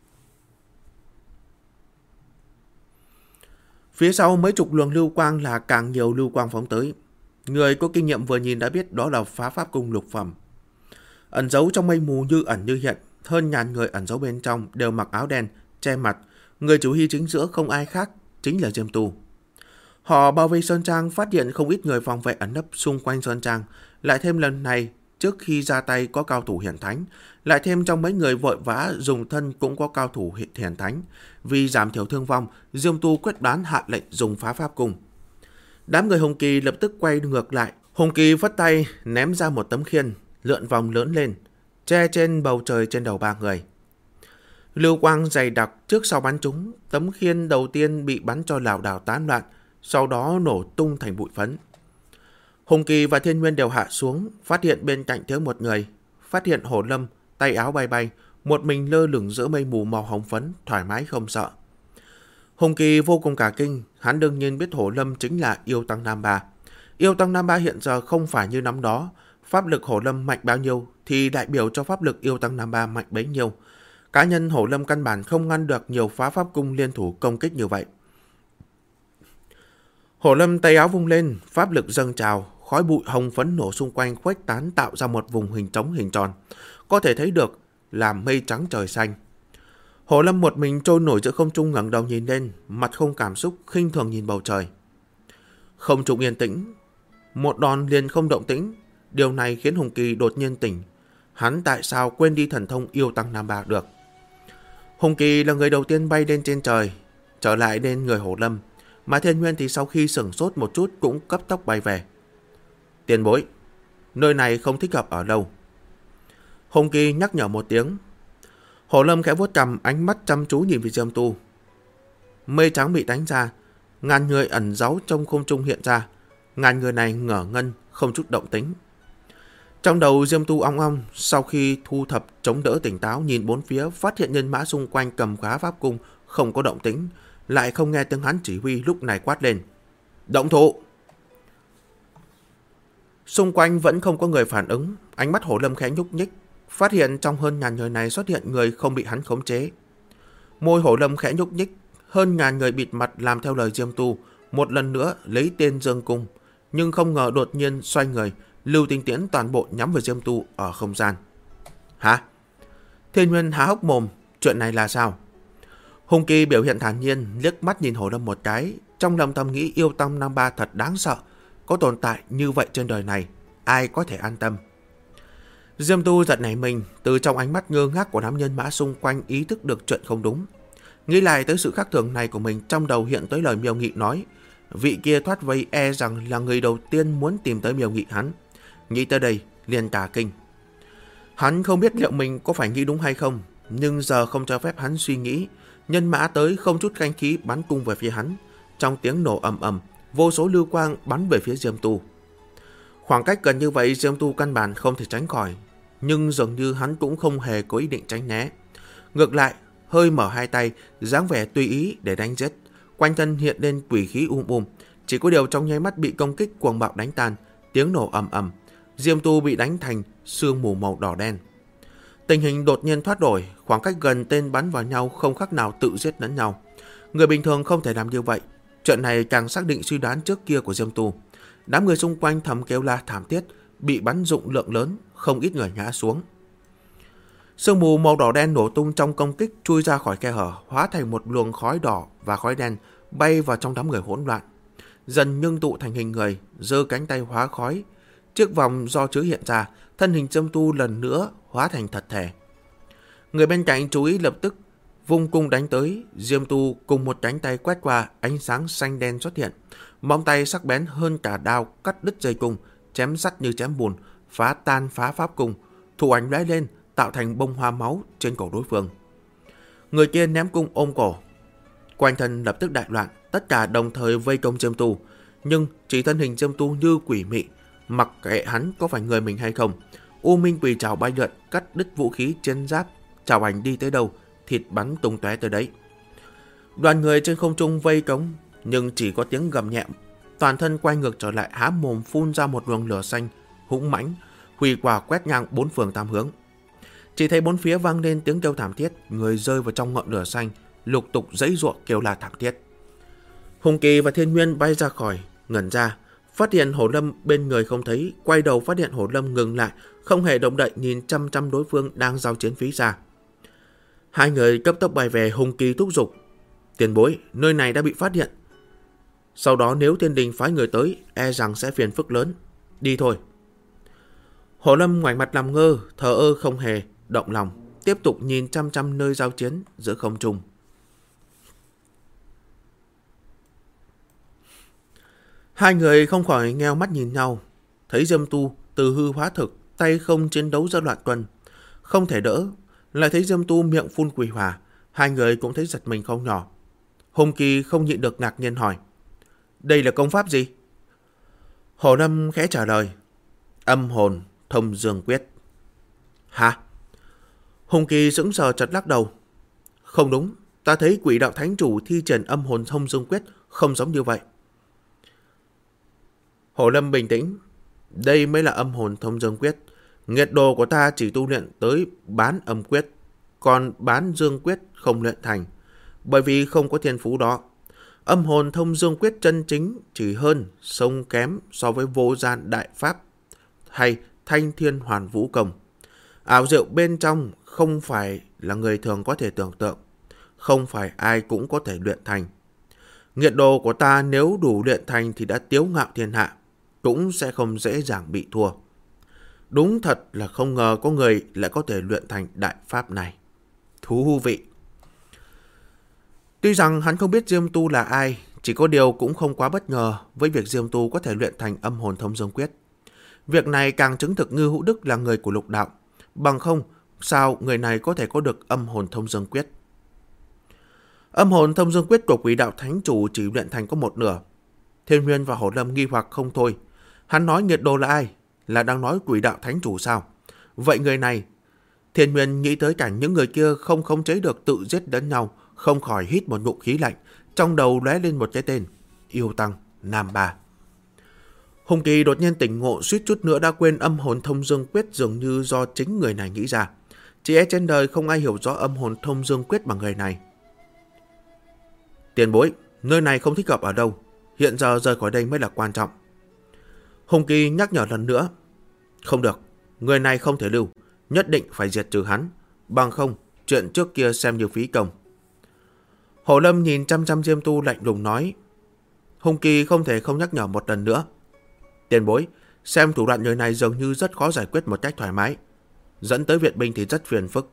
Phía sau mấy chục luồng lưu quang là càng nhiều lưu quang phóng tới. Người có kinh nghiệm vừa nhìn đã biết đó là phá pháp cung lục phẩm. Ẩn giấu trong mây mù như ẩn như hiện, hơn ngàn người ẩn giấu bên trong đều mặc áo đen, che mặt. Người chủ hy chính giữa không ai khác, chính là Diêm Tu. Họ bao vây Sơn Trang, phát hiện không ít người phòng vệ ẩn nấp xung quanh Sơn Trang. Lại thêm lần này, trước khi ra tay có cao thủ hiển thánh. Lại thêm trong mấy người vội vã dùng thân cũng có cao thủ hiển thánh. Vì giảm thiểu thương vong, Diêm Tu quyết đoán hạ lệnh dùng phá pháp cung. Đám người Hồng Kỳ lập tức quay ngược lại. Hồng Kỳ vất tay, ném ra một tấm khiên, lượn vòng lớn lên, che trên bầu trời trên đầu 3 người. Lưu quang dày đặc trước sau bắn chúng, tấm khiên đầu tiên bị bắn cho lảo đảo tán loạn, sau đó nổ tung thành bụi phấn. Hùng Kỳ và Thiên Nguyên đều hạ xuống, phát hiện bên cạnh thiếu một người, phát hiện Hổ Lâm tay áo bay bay, một mình lơ lửng giữa mây mù màu hồng phấn, thoải mái không sợ. Hùng Kỳ vô cùng cả kinh, hắn đương nhiên biết Hổ Lâm chính là yêu tăng Nam Ba. Yêu tăng Nam Ba hiện giờ không phải như năm đó, pháp lực Hổ Lâm mạnh bao nhiêu thì đại biểu cho pháp lực yêu tăng Nam Ba mạnh bấy nhiêu. Cá nhân Hổ Lâm căn bản không ngăn được nhiều phá pháp cung liên thủ công kích như vậy. Hổ Lâm tay áo vung lên, pháp lực dâng trào, khói bụi hồng phấn nổ xung quanh khuếch tán tạo ra một vùng hình trống hình tròn, có thể thấy được là mây trắng trời xanh. Hổ Lâm một mình trôi nổi giữa không trung, ngẩng đầu nhìn lên, mặt không cảm xúc, khinh thường nhìn bầu trời. Không trung yên tĩnh, một đòn liền không động tĩnh, điều này khiến Hùng Kỳ đột nhiên tỉnh. Hắn tại sao quên đi thần thông yêu tăng Nam Ba được? Hùng Kỳ là người đầu tiên bay lên trên trời, trở lại đến người Hổ Lâm, mà Thiên Nguyên thì sau khi sửng sốt một chút cũng cấp tốc bay về. Tiền bối, nơi này không thích hợp ở lâu. Hùng Kỳ nhắc nhở một tiếng. Hổ Lâm khẽ vuốt cằm, ánh mắt chăm chú nhìn về Diêm Tu. Mây trắng bị đánh ra, ngàn người ẩn giấu trong không trung hiện ra. Ngàn người này ngỡ ngân, không chút động tính. Trong đầu Diêm Tu ong ong, sau khi thu thập chống đỡ tỉnh táo, nhìn bốn phía, phát hiện nhân mã xung quanh cầm khóa pháp cung không có động tính, lại không nghe tiếng hắn chỉ huy, lúc này quát lên: động thủ! Xung quanh vẫn không có người phản ứng, ánh mắt Hổ Lâm khẽ nhúc nhích, phát hiện trong hơn ngàn người này xuất hiện người không bị hắn khống chế. Môi Hổ Lâm khẽ nhúc nhích, hơn ngàn người bịt mặt làm theo lời Diêm Tu, một lần nữa lấy tên Dương Cung, nhưng không ngờ đột nhiên xoay người, lưu tinh tiễn toàn bộ nhắm vào Diêm Tu ở không gian. Hả? Thiên Nguyên há hốc mồm, chuyện này là sao? Hùng Kỳ biểu hiện thản nhiên, liếc mắt nhìn Hổ Lâm một cái, trong lòng thầm nghĩ yêu tăng Nam Ba thật đáng sợ, có tồn tại như vậy trên đời này, ai có thể an tâm. Diêm Tu giật nảy mình, từ trong ánh mắt ngơ ngác của đám nhân mã xung quanh ý thức được chuyện không đúng. Nghĩ lại tới sự khác thường này của mình, trong đầu hiện tới lời Miêu Nghị nói, vị kia thoát vây e rằng là người đầu tiên muốn tìm tới Miêu Nghị hắn. Nghĩ tới đây, liền cả kinh. Hắn không biết liệu mình có phải nghĩ đúng hay không, nhưng giờ không cho phép hắn suy nghĩ. Nhân mã tới không chút canh khí bắn cung về phía hắn. Trong tiếng nổ ầm ầm, vô số lưu quang bắn về phía Diêm Tu. Khoảng cách gần như vậy, Diêm Tu căn bản không thể tránh khỏi, nhưng dường như hắn cũng không hề có ý định tránh né. Ngược lại, hơi mở hai tay, dáng vẻ tùy ý để đánh giết. Quanh thân hiện lên quỷ khí chỉ có điều trong nháy mắt bị công kích cuồng bạo đánh tan, tiếng nổ ầm ầm, Diêm Tu bị đánh thành sương mù màu đỏ đen. Tình hình đột nhiên thoát đổi, khoảng cách gần tên bắn vào nhau không khác nào tự giết lẫn nhau. Người bình thường không thể làm như vậy. Chuyện này càng xác định suy đoán trước kia của Diêm Tu. Đám người xung quanh thầm kêu la thảm thiết, bị bắn dụng lượng lớn, không ít người ngã xuống. Sương mù màu đỏ đen nổ tung trong công kích, chui ra khỏi khe hở, hóa thành một luồng khói đỏ và khói đen bay vào trong đám người hỗn loạn, dần ngưng tụ thành hình người, giơ cánh tay hóa khói. Chiếc vòng do chứa hiện ra, thân hình Diêm Tu lần nữa hóa thành thật thể. Người bên cạnh chú ý lập tức vung cung đánh tới. Diêm Tu cùng một cánh tay quét qua, ánh sáng xanh đen xuất hiện, móng tay sắc bén hơn cả đao cắt đứt dây cung, chém sắt như chém bùn, phá tan phá pháp cung, thủ ảnh lóe lên tạo thành bông hoa máu trên cổ đối phương. Người kia ném cung ôm cổ, quanh thân lập tức đại loạn, tất cả đồng thời vây công Diêm Tu, nhưng chỉ thân hình Diêm Tu như quỷ mị, mặc kệ hắn có phải người mình hay không. U Minh Quỷ trảo bay lượn, cắt đứt vũ khí trên giáp, trảo ảnh đi tới đâu, thịt bắn tung tóe tới đấy. Đoàn người trên không trung vây cống, nhưng chỉ có tiếng gầm nhẹ, toàn thân quay ngược trở lại, há mồm phun ra một luồng lửa xanh hũng mãnh, hủy quả quét ngang bốn phương tám hướng. Chỉ thấy bốn phía vang lên tiếng kêu thảm thiết, người rơi vào trong ngọn lửa xanh, lục tục giãy giụa kêu la thảm thiết. Hùng Kỳ và Thiên Nguyên bay ra khỏi, ngẩn ra, phát hiện Hổ Lâm bên người không thấy, quay đầu phát hiện Hổ Lâm ngừng lại, không hề động đậy, nhìn chăm chăm đối phương đang giao chiến phía xa. Hai người cấp tốc bay về. Hùng Kỳ thúc giục: tiền bối, nơi này đã bị phát hiện, sau đó nếu Thiên Đình phái người tới, e rằng sẽ phiền phức lớn. Đi thôi. Hổ Lâm ngoảnh mặt làm ngơ, thờ ơ không hề động lòng, tiếp tục nhìn chăm chăm nơi giao chiến giữa không trung. Hai người không khỏi nheo mắt nhìn nhau, thấy Diêm Tu từ hư hóa thực, tay không chiến đấu ra loạn tuần, không thể đỡ, lại thấy Diêm Tu miệng phun quỷ hỏa, hai người cũng thấy giật mình không nhỏ. Hùng Kỳ không nhịn được ngạc nhiên hỏi: đây là công pháp gì? Hổ Lâm khẽ trả lời: âm hồn thông dương quyết. Hả? Hùng Kỳ sững sờ chợt lắc đầu: không đúng, Ta thấy Quỷ Đạo Thánh Chủ thi triển âm hồn thông dương quyết không giống như vậy. Hồ Lâm bình tĩnh. Đây mới là âm hồn thông dương quyết. Nghiệt đồ của ta chỉ tu luyện tới bán âm quyết, còn bán dương quyết không luyện thành, bởi vì không có thiên phú đó. Âm hồn thông dương quyết chân chính chỉ hơn, sông kém so với vô gian đại pháp hay thanh thiên hoàn vũ công. Ảo diệu bên trong không phải là người thường có thể tưởng tượng, không phải ai cũng có thể luyện thành. Nghiệt đồ của ta nếu đủ luyện thành thì đã tiếu ngạo thiên hạ, cũng sẽ không dễ dàng bị thua. Đúng thật là không ngờ có người lại có thể luyện thành đại pháp này. Thú vị. Tuy rằng hắn không biết Diêm Tu là ai, chỉ có điều cũng không quá bất ngờ với việc Diêm Tu có thể luyện thành âm hồn thông dương quyết. Việc này càng chứng thực Ngư Hữu Đức là người của lục đạo. Bằng không, sao người này có thể có được âm hồn thông dương quyết? Âm hồn thông dương quyết của Quỷ Đạo Thánh Chủ chỉ luyện thành có một nửa. Thiên Nguyên và Hổ Lâm nghi hoặc không thôi. Hắn nói nghiệt đồ là ai? Là đang nói Quỷ Đạo Thánh Chủ sao? Vậy người này... Thiên Nguyên nghĩ tới cảnh những người kia không khống chế được tự giết lẫn nhau, không khỏi hít một ngụm khí lạnh, trong đầu lóe lên một cái tên: Yêu Tăng Nam Ba. Hùng Kỳ đột nhiên tỉnh ngộ, suýt chút nữa đã quên âm hồn thông dương quyết dường như do chính người này nghĩ ra. Chỉ e trên đời không ai hiểu rõ âm hồn thông dương quyết bằng người này. Tiền bối, nơi này không thích hợp ở đâu, hiện giờ rời khỏi đây mới là quan trọng. Hùng Kỳ nhắc nhở lần nữa. Không được, người này không thể lưu, nhất định phải diệt trừ hắn, bằng không chuyện trước kia xem như phí công. Hổ Lâm nhìn chăm chăm Diêm Tu lạnh lùng nói. Hùng Kỳ không thể không nhắc nhở một lần nữa. Tiền bối, xem thủ đoạn người này dường như rất khó giải quyết một cách thoải mái, dẫn tới viện binh thì rất phiền phức.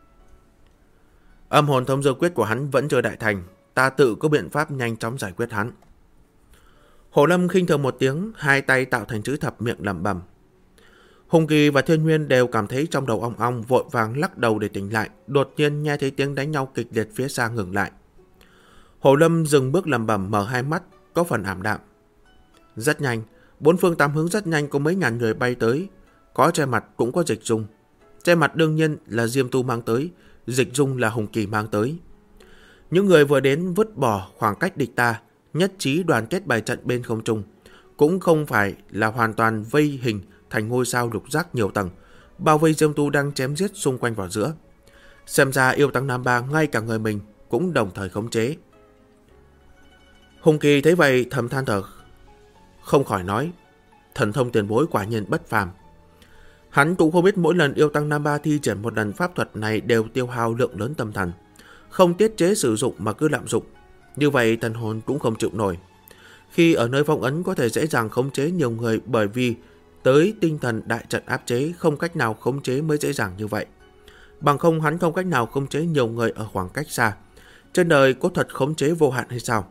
Âm hồn thông dương quyết của hắn vẫn chưa đại thành, ta tự có biện pháp nhanh chóng giải quyết hắn. Hổ Lâm khinh thường một tiếng, hai tay tạo thành chữ thập, miệng lẩm bẩm. Hùng Kỳ và Thiên Nguyên đều cảm thấy trong đầu ong ong, vội vàng lắc đầu để tỉnh lại. Đột nhiên nghe thấy tiếng đánh nhau kịch liệt phía xa ngừng lại. Hổ Lâm dừng bước lẩm bẩm, mở hai mắt có phần ảm đạm. Rất nhanh, bốn phương tám hướng rất nhanh có mấy ngàn người bay tới, có che mặt cũng có Dịch Dung. Che mặt đương nhiên là Diêm Tu mang tới, Dịch Dung là Hùng Kỳ mang tới. Những người vừa đến vứt bỏ khoảng cách địch ta, nhất trí đoàn kết bài trận bên không trung, cũng không phải là hoàn toàn vây hình thành ngôi sao lục giác nhiều tầng, bao vây Diêm Tu đang chém giết xung quanh vào giữa. Xem ra Yêu Tăng Nam Ba ngay cả người mình cũng đồng thời khống chế. Hùng Kỳ thấy vậy thầm than thở, không khỏi nói, thần thông tiền bối quả nhiên bất phàm. Hắn cũng không biết mỗi lần Yêu Tăng Nam Ba thi triển một lần pháp thuật này đều tiêu hao lượng lớn tâm thần, không tiết chế sử dụng mà cứ lạm dụng, như vậy thần hồn cũng không chịu nổi. Khi ở nơi phong ấn có thể dễ dàng khống chế nhiều người, bởi vì tới tinh thần đại trận áp chế, không cách nào khống chế mới dễ dàng như vậy. Bằng không hắn không cách nào khống chế nhiều người ở khoảng cách xa. Trên đời có thuật khống chế vô hạn hay sao?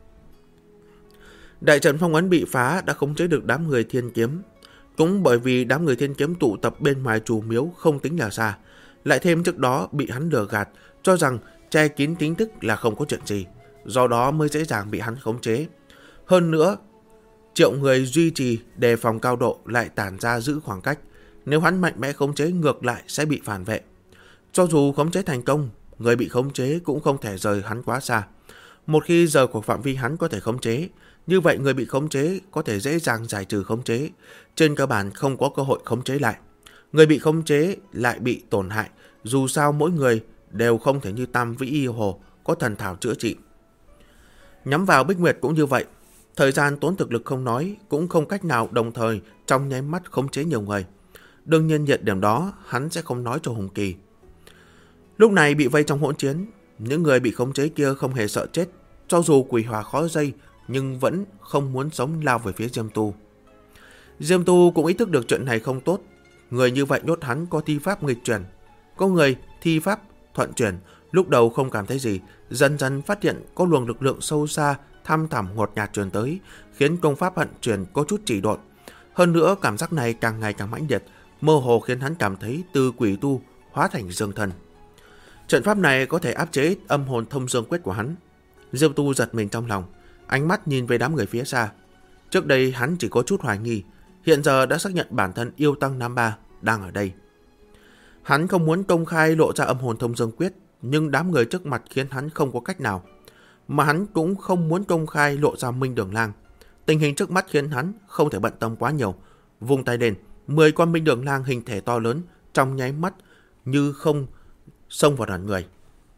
Đại trận phong ấn bị phá đã khống chế được đám người Thiên Kiếm. Cũng bởi vì đám người Thiên Kiếm tụ tập bên ngoài chùa miếu không tính là xa, lại thêm trước đó bị hắn lừa gạt, cho rằng che kín tính thức là không có chuyện gì, do đó mới dễ dàng bị hắn khống chế. Hơn nữa, triệu người duy trì đề phòng cao độ lại tản ra giữ khoảng cách, nếu hắn mạnh mẽ khống chế ngược lại sẽ bị phản vệ. Cho dù khống chế thành công, người bị khống chế cũng không thể rời hắn quá xa. Một khi rời khỏi phạm vi hắn có thể khống chế, như vậy người bị khống chế có thể dễ dàng giải trừ khống chế, trên cơ bản không có cơ hội khống chế lại. Người bị khống chế lại bị tổn hại, dù sao mỗi người đều không thể như Tam Vĩ Y Hồ có thần thảo chữa trị. Nhắm vào Bích Nguyệt cũng như vậy, thời gian tốn thực lực không nói, cũng không cách nào đồng thời trong nháy mắt khống chế nhiều người. Đương nhiên nhận điểm đó hắn sẽ không nói cho Hùng Kỳ. Lúc này bị vây trong hỗn chiến, những người bị khống chế kia không hề sợ chết, cho dù quỷ hỏa khó dây nhưng vẫn không muốn sống lao về phía Diêm Tu. Diêm Tu cũng ý thức được chuyện này không tốt. Người như vậy nhốt hắn có thi pháp nghịch chuyển, có người thi pháp thuận chuyển. Lúc đầu không cảm thấy gì, dần dần phát hiện có luồng lực lượng sâu xa thăm thẳm ngột ngạt truyền tới, khiến công pháp hận chuyển có chút trì độn. Hơn nữa cảm giác này càng ngày càng mãnh liệt, mơ hồ khiến hắn cảm thấy từ quỷ tu hóa thành dương thần. Trận pháp này có thể áp chế âm hồn thông dương quyết của hắn. Diêm Tu giật mình trong lòng, ánh mắt nhìn về đám người phía xa. Trước đây hắn chỉ có chút hoài nghi, hiện giờ đã xác nhận bản thân Yêu Tăng Nam Ba đang ở đây. Hắn không muốn công khai lộ ra âm hồn thông dương quyết, nhưng đám người trước mặt khiến hắn không có cách nào. Mà hắn cũng không muốn công khai lộ ra Minh Đường Lang. Tình hình trước mắt khiến hắn không thể bận tâm quá nhiều. Vung tay lên, 10 con Minh Đường Lang hình thể to lớn trong nháy mắt như không xông vào đoàn người.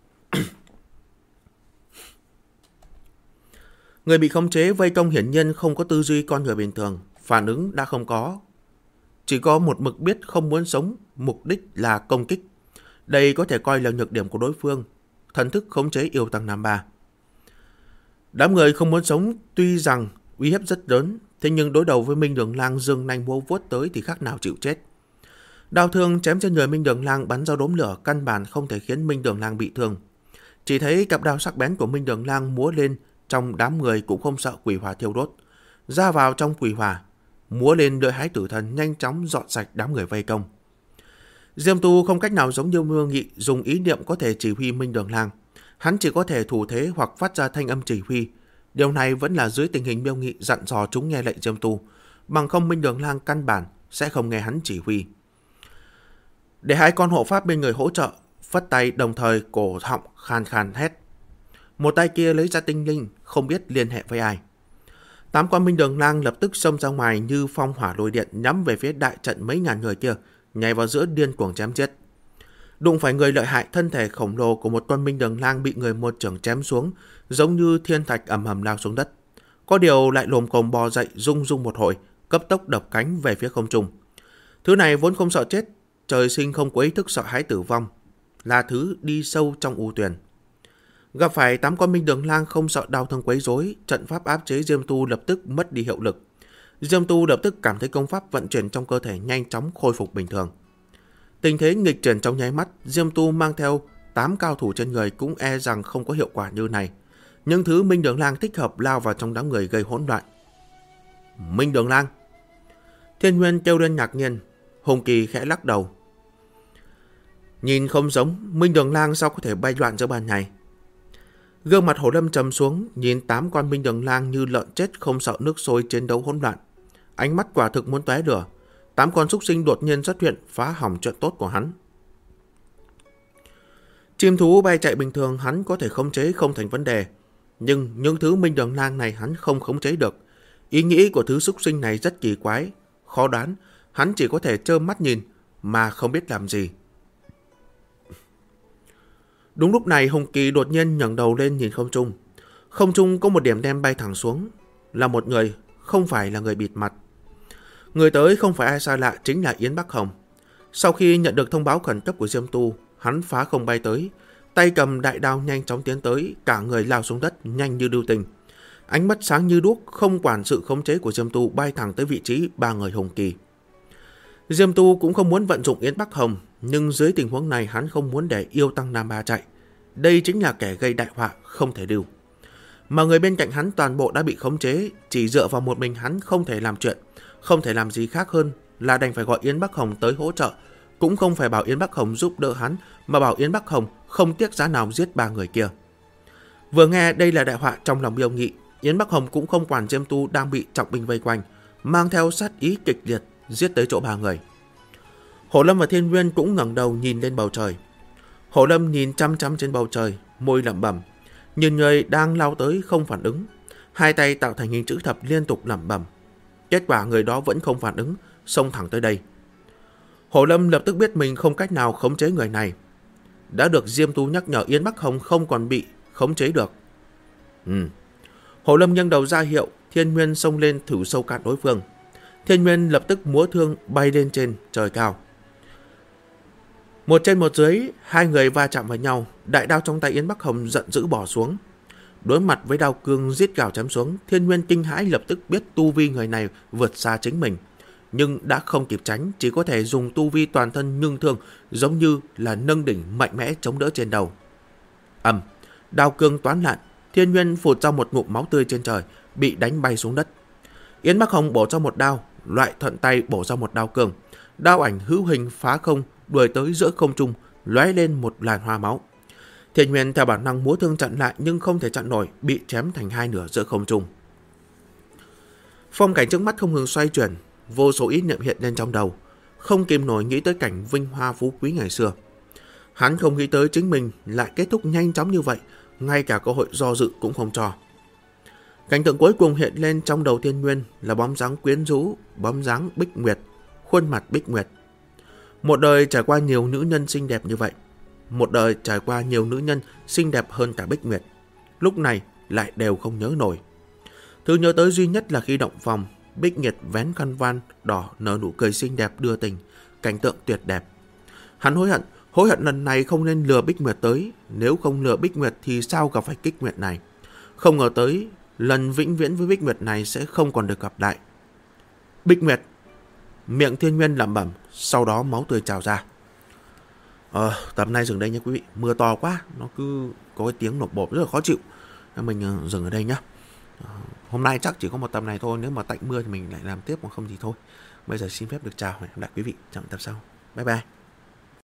Người bị khống chế vây công hiển nhiên không có tư duy con người bình thường, phản ứng đã không có. Chỉ có một mực biết không muốn sống, mục đích là công kích. Đây có thể coi là nhược điểm của đối phương, thần thức khống chế yêu tăng Nam Ba. Đám người không muốn sống tuy rằng uy hiếp rất lớn, thế nhưng đối đầu với Minh Đường Lang dương nanh múa vuốt tới thì khác nào chịu chết. Đao thương chém trên người Minh Đường Lang bắn ra đốm lửa căn bản không thể khiến Minh Đường Lang bị thương. Chỉ thấy cặp đao sắc bén của Minh Đường Lang múa lên trong đám người cũng không sợ quỷ hỏa thiêu đốt. Ra vào trong quỷ hỏa, múa lên đợi hái tử thần nhanh chóng dọn sạch đám người vây công. Diêm Tu không cách nào giống như Miêu Nghị dùng ý niệm có thể chỉ huy Minh Đường Lang. Hắn chỉ có thể thủ thế hoặc phát ra thanh âm chỉ huy. Điều này vẫn là dưới tình hình Miêu Nghị dặn dò chúng nghe lệnh Diêm Tu, bằng không Minh Đường Lang căn bản sẽ không nghe hắn chỉ huy. Để hai con hộ pháp bên người hỗ trợ, phất tay đồng thời cổ họng khàn khàn hét. Một tay kia lấy ra tinh linh, không biết liên hệ với ai. 8 con Minh Đường Lang lập tức xông ra ngoài như phong hỏa lôi điện nhắm về phía đại trận mấy ngàn người kia, nhảy vào giữa điên cuồng chém giết. Đụng phải người lợi hại, thân thể khổng lồ của một con Minh Đường Lang bị người một chưởng chém xuống, giống như thiên thạch ầm ầm lao xuống đất. Có điều lại lồm cồm bò dậy rung rung một hồi, cấp tốc đập cánh về phía không trung. Thứ này vốn không sợ chết, trời sinh không có ý thức sợ hãi tử vong, là thứ đi sâu trong u tuyền. Gặp phải 8 con Minh Đường Lang không sợ đau thương quấy rối, trận pháp áp chế Diêm Tu lập tức mất đi hiệu lực. Diêm Tu lập tức cảm thấy công pháp vận chuyển trong cơ thể nhanh chóng khôi phục bình thường. Tình thế nghịch chuyển trong nháy mắt, Diêm Tu mang theo 8 cao thủ trên người cũng e rằng không có hiệu quả như này. Những thứ Minh Đường Lang thích hợp lao vào trong đám người gây hỗn loạn. Minh Đường Lang! Thiên Nguyên kêu lên ngạc nhiên, Hùng Kỳ khẽ lắc đầu. Nhìn không giống, Minh Đường Lang sao có thể bay loạn giữa ban ngày. Gương mặt Hổ Lâm trầm xuống, nhìn 8 con Minh Đường Lang như lợn chết không sợ nước sôi chiến đấu hỗn loạn. Ánh mắt quả thực muốn tóe lửa. 8 con súc sinh đột nhiên xuất hiện phá hỏng chuyện tốt của hắn. Chim thú bay chạy bình thường hắn có thể khống chế không thành vấn đề. Nhưng những thứ Minh Đường Lang này hắn không khống chế được. Ý nghĩ của thứ súc sinh này rất kỳ quái, khó đoán. Hắn chỉ có thể trơ mắt nhìn mà không biết làm gì. Đúng lúc này Hùng Kỳ đột nhiên ngẩng đầu lên nhìn không trung. Không trung có một điểm đen bay thẳng xuống. Là một người, không phải là người bịt mặt. Người tới không phải ai xa lạ, chính là Yến Bắc Hồng. Sau khi nhận được thông báo khẩn cấp của Diêm Tu, hắn phá không bay tới, tay cầm đại đao nhanh chóng tiến tới, cả người lao xuống đất nhanh như lưu tình. Ánh mắt sáng như đuốc, không quản sự khống chế của Diêm Tu, bay thẳng tới vị trí 3 người Hùng Kỳ. Diêm Tu cũng không muốn vận dụng Yến Bắc Hồng, nhưng dưới tình huống này hắn không muốn để yêu tăng Nam Ba chạy. Đây chính là kẻ gây đại họa, không thể lưu. Mà người bên cạnh hắn toàn bộ đã bị khống chế, chỉ dựa vào một mình hắn không thể làm chuyện, không thể làm gì khác hơn là đành phải gọi Yến Bắc Hồng tới hỗ trợ. Cũng không phải bảo Yến Bắc Hồng giúp đỡ hắn, mà bảo Yến Bắc Hồng không tiếc giá nào giết 3 người kia. Vừa nghe đây là đại họa trong lòng Miêu Nghị, Yến Bắc Hồng cũng không quản Diêm Tu đang bị trọng binh vây quanh, mang theo sát ý kịch liệt giết tới chỗ 3 người. Hổ Lâm và Thiên Nguyên cũng ngẩng đầu nhìn lên bầu trời. Hổ Lâm nhìn chăm chăm trên bầu trời, môi lẩm bẩm, nhìn người đang lao tới không phản ứng, hai tay tạo thành hình chữ thập liên tục lẩm bẩm. Kết quả người đó vẫn không phản ứng, xông thẳng tới đây. Hổ Lâm lập tức biết mình không cách nào khống chế người này. Đã được Diêm Tu nhắc nhở, Yến Bắc Hồng không còn bị khống chế được. Hổ Lâm nghiêng đầu ra hiệu, Thiên Nguyên xông lên thử sâu cạn đối phương. Thiên Nguyên lập tức múa thương bay lên trên trời cao. Một trên một dưới, hai người va chạm vào nhau, đại đao trong tay Yến Bắc Hồng giận dữ bỏ xuống. Đối mặt với đao cương giết gào chém xuống, Thiên Nguyên kinh hãi lập tức biết tu vi người này vượt xa chính mình. Nhưng đã không kịp tránh, chỉ có thể dùng tu vi toàn thân ngưng thương, giống như là nâng đỉnh mạnh mẽ chống đỡ trên đầu. Đao cương toán lạn, Thiên Nguyên phụt ra một ngụm máu tươi trên trời, bị đánh bay xuống đất. Yến Bắc Hồng bổ ra một đao, loại thuận tay bổ ra một đao cương. Đao ảnh hữu hình phá không, đuổi tới giữa không trung, lóe lên một làn hoa máu. Thiên Nguyên theo bản năng múa thương chặn lại nhưng không thể chặn nổi, bị chém thành hai nửa giữa không trung. Phong cảnh trước mắt không ngừng xoay chuyển, vô số ý niệm hiện lên trong đầu, không kìm nổi nghĩ tới cảnh vinh hoa phú quý ngày xưa. Hắn không nghĩ tới chính mình lại kết thúc nhanh chóng như vậy, ngay cả cơ hội do dự cũng không cho. Cảnh tượng cuối cùng hiện lên trong đầu Thiên Nguyên là bóng dáng quyến rũ, bóng dáng Bích Nguyệt, khuôn mặt Bích Nguyệt. Một đời trải qua nhiều nữ nhân xinh đẹp như vậy, một đời trải qua nhiều nữ nhân xinh đẹp hơn cả Bích Nguyệt, lúc này lại đều không nhớ nổi. Thứ nhớ tới duy nhất là khi động phòng, Bích Nguyệt vén khăn voan đỏ nở nụ cười xinh đẹp đưa tình, cảnh tượng tuyệt đẹp. Hắn hối hận lần này không nên lừa Bích Nguyệt tới, nếu không lừa Bích Nguyệt thì sao gặp phải Kích Nguyệt này. Không ngờ tới, lần vĩnh viễn với Bích Nguyệt này sẽ không còn được gặp lại. Bích Nguyệt, miệng Thiên Nguyên lẩm bẩm, sau đó máu tươi trào ra. Tập này dừng đây nha quý vị, mưa to quá, nó cứ có cái tiếng nộp bộp rất là khó chịu. Mình dừng ở đây nhá. Hôm nay chắc chỉ có một tập này thôi, nếu mà tạnh mưa thì mình lại làm tiếp, còn không thì thôi. Bây giờ xin phép được chào, hẹn gặp lại quý vị trong tập sau. Bye bye.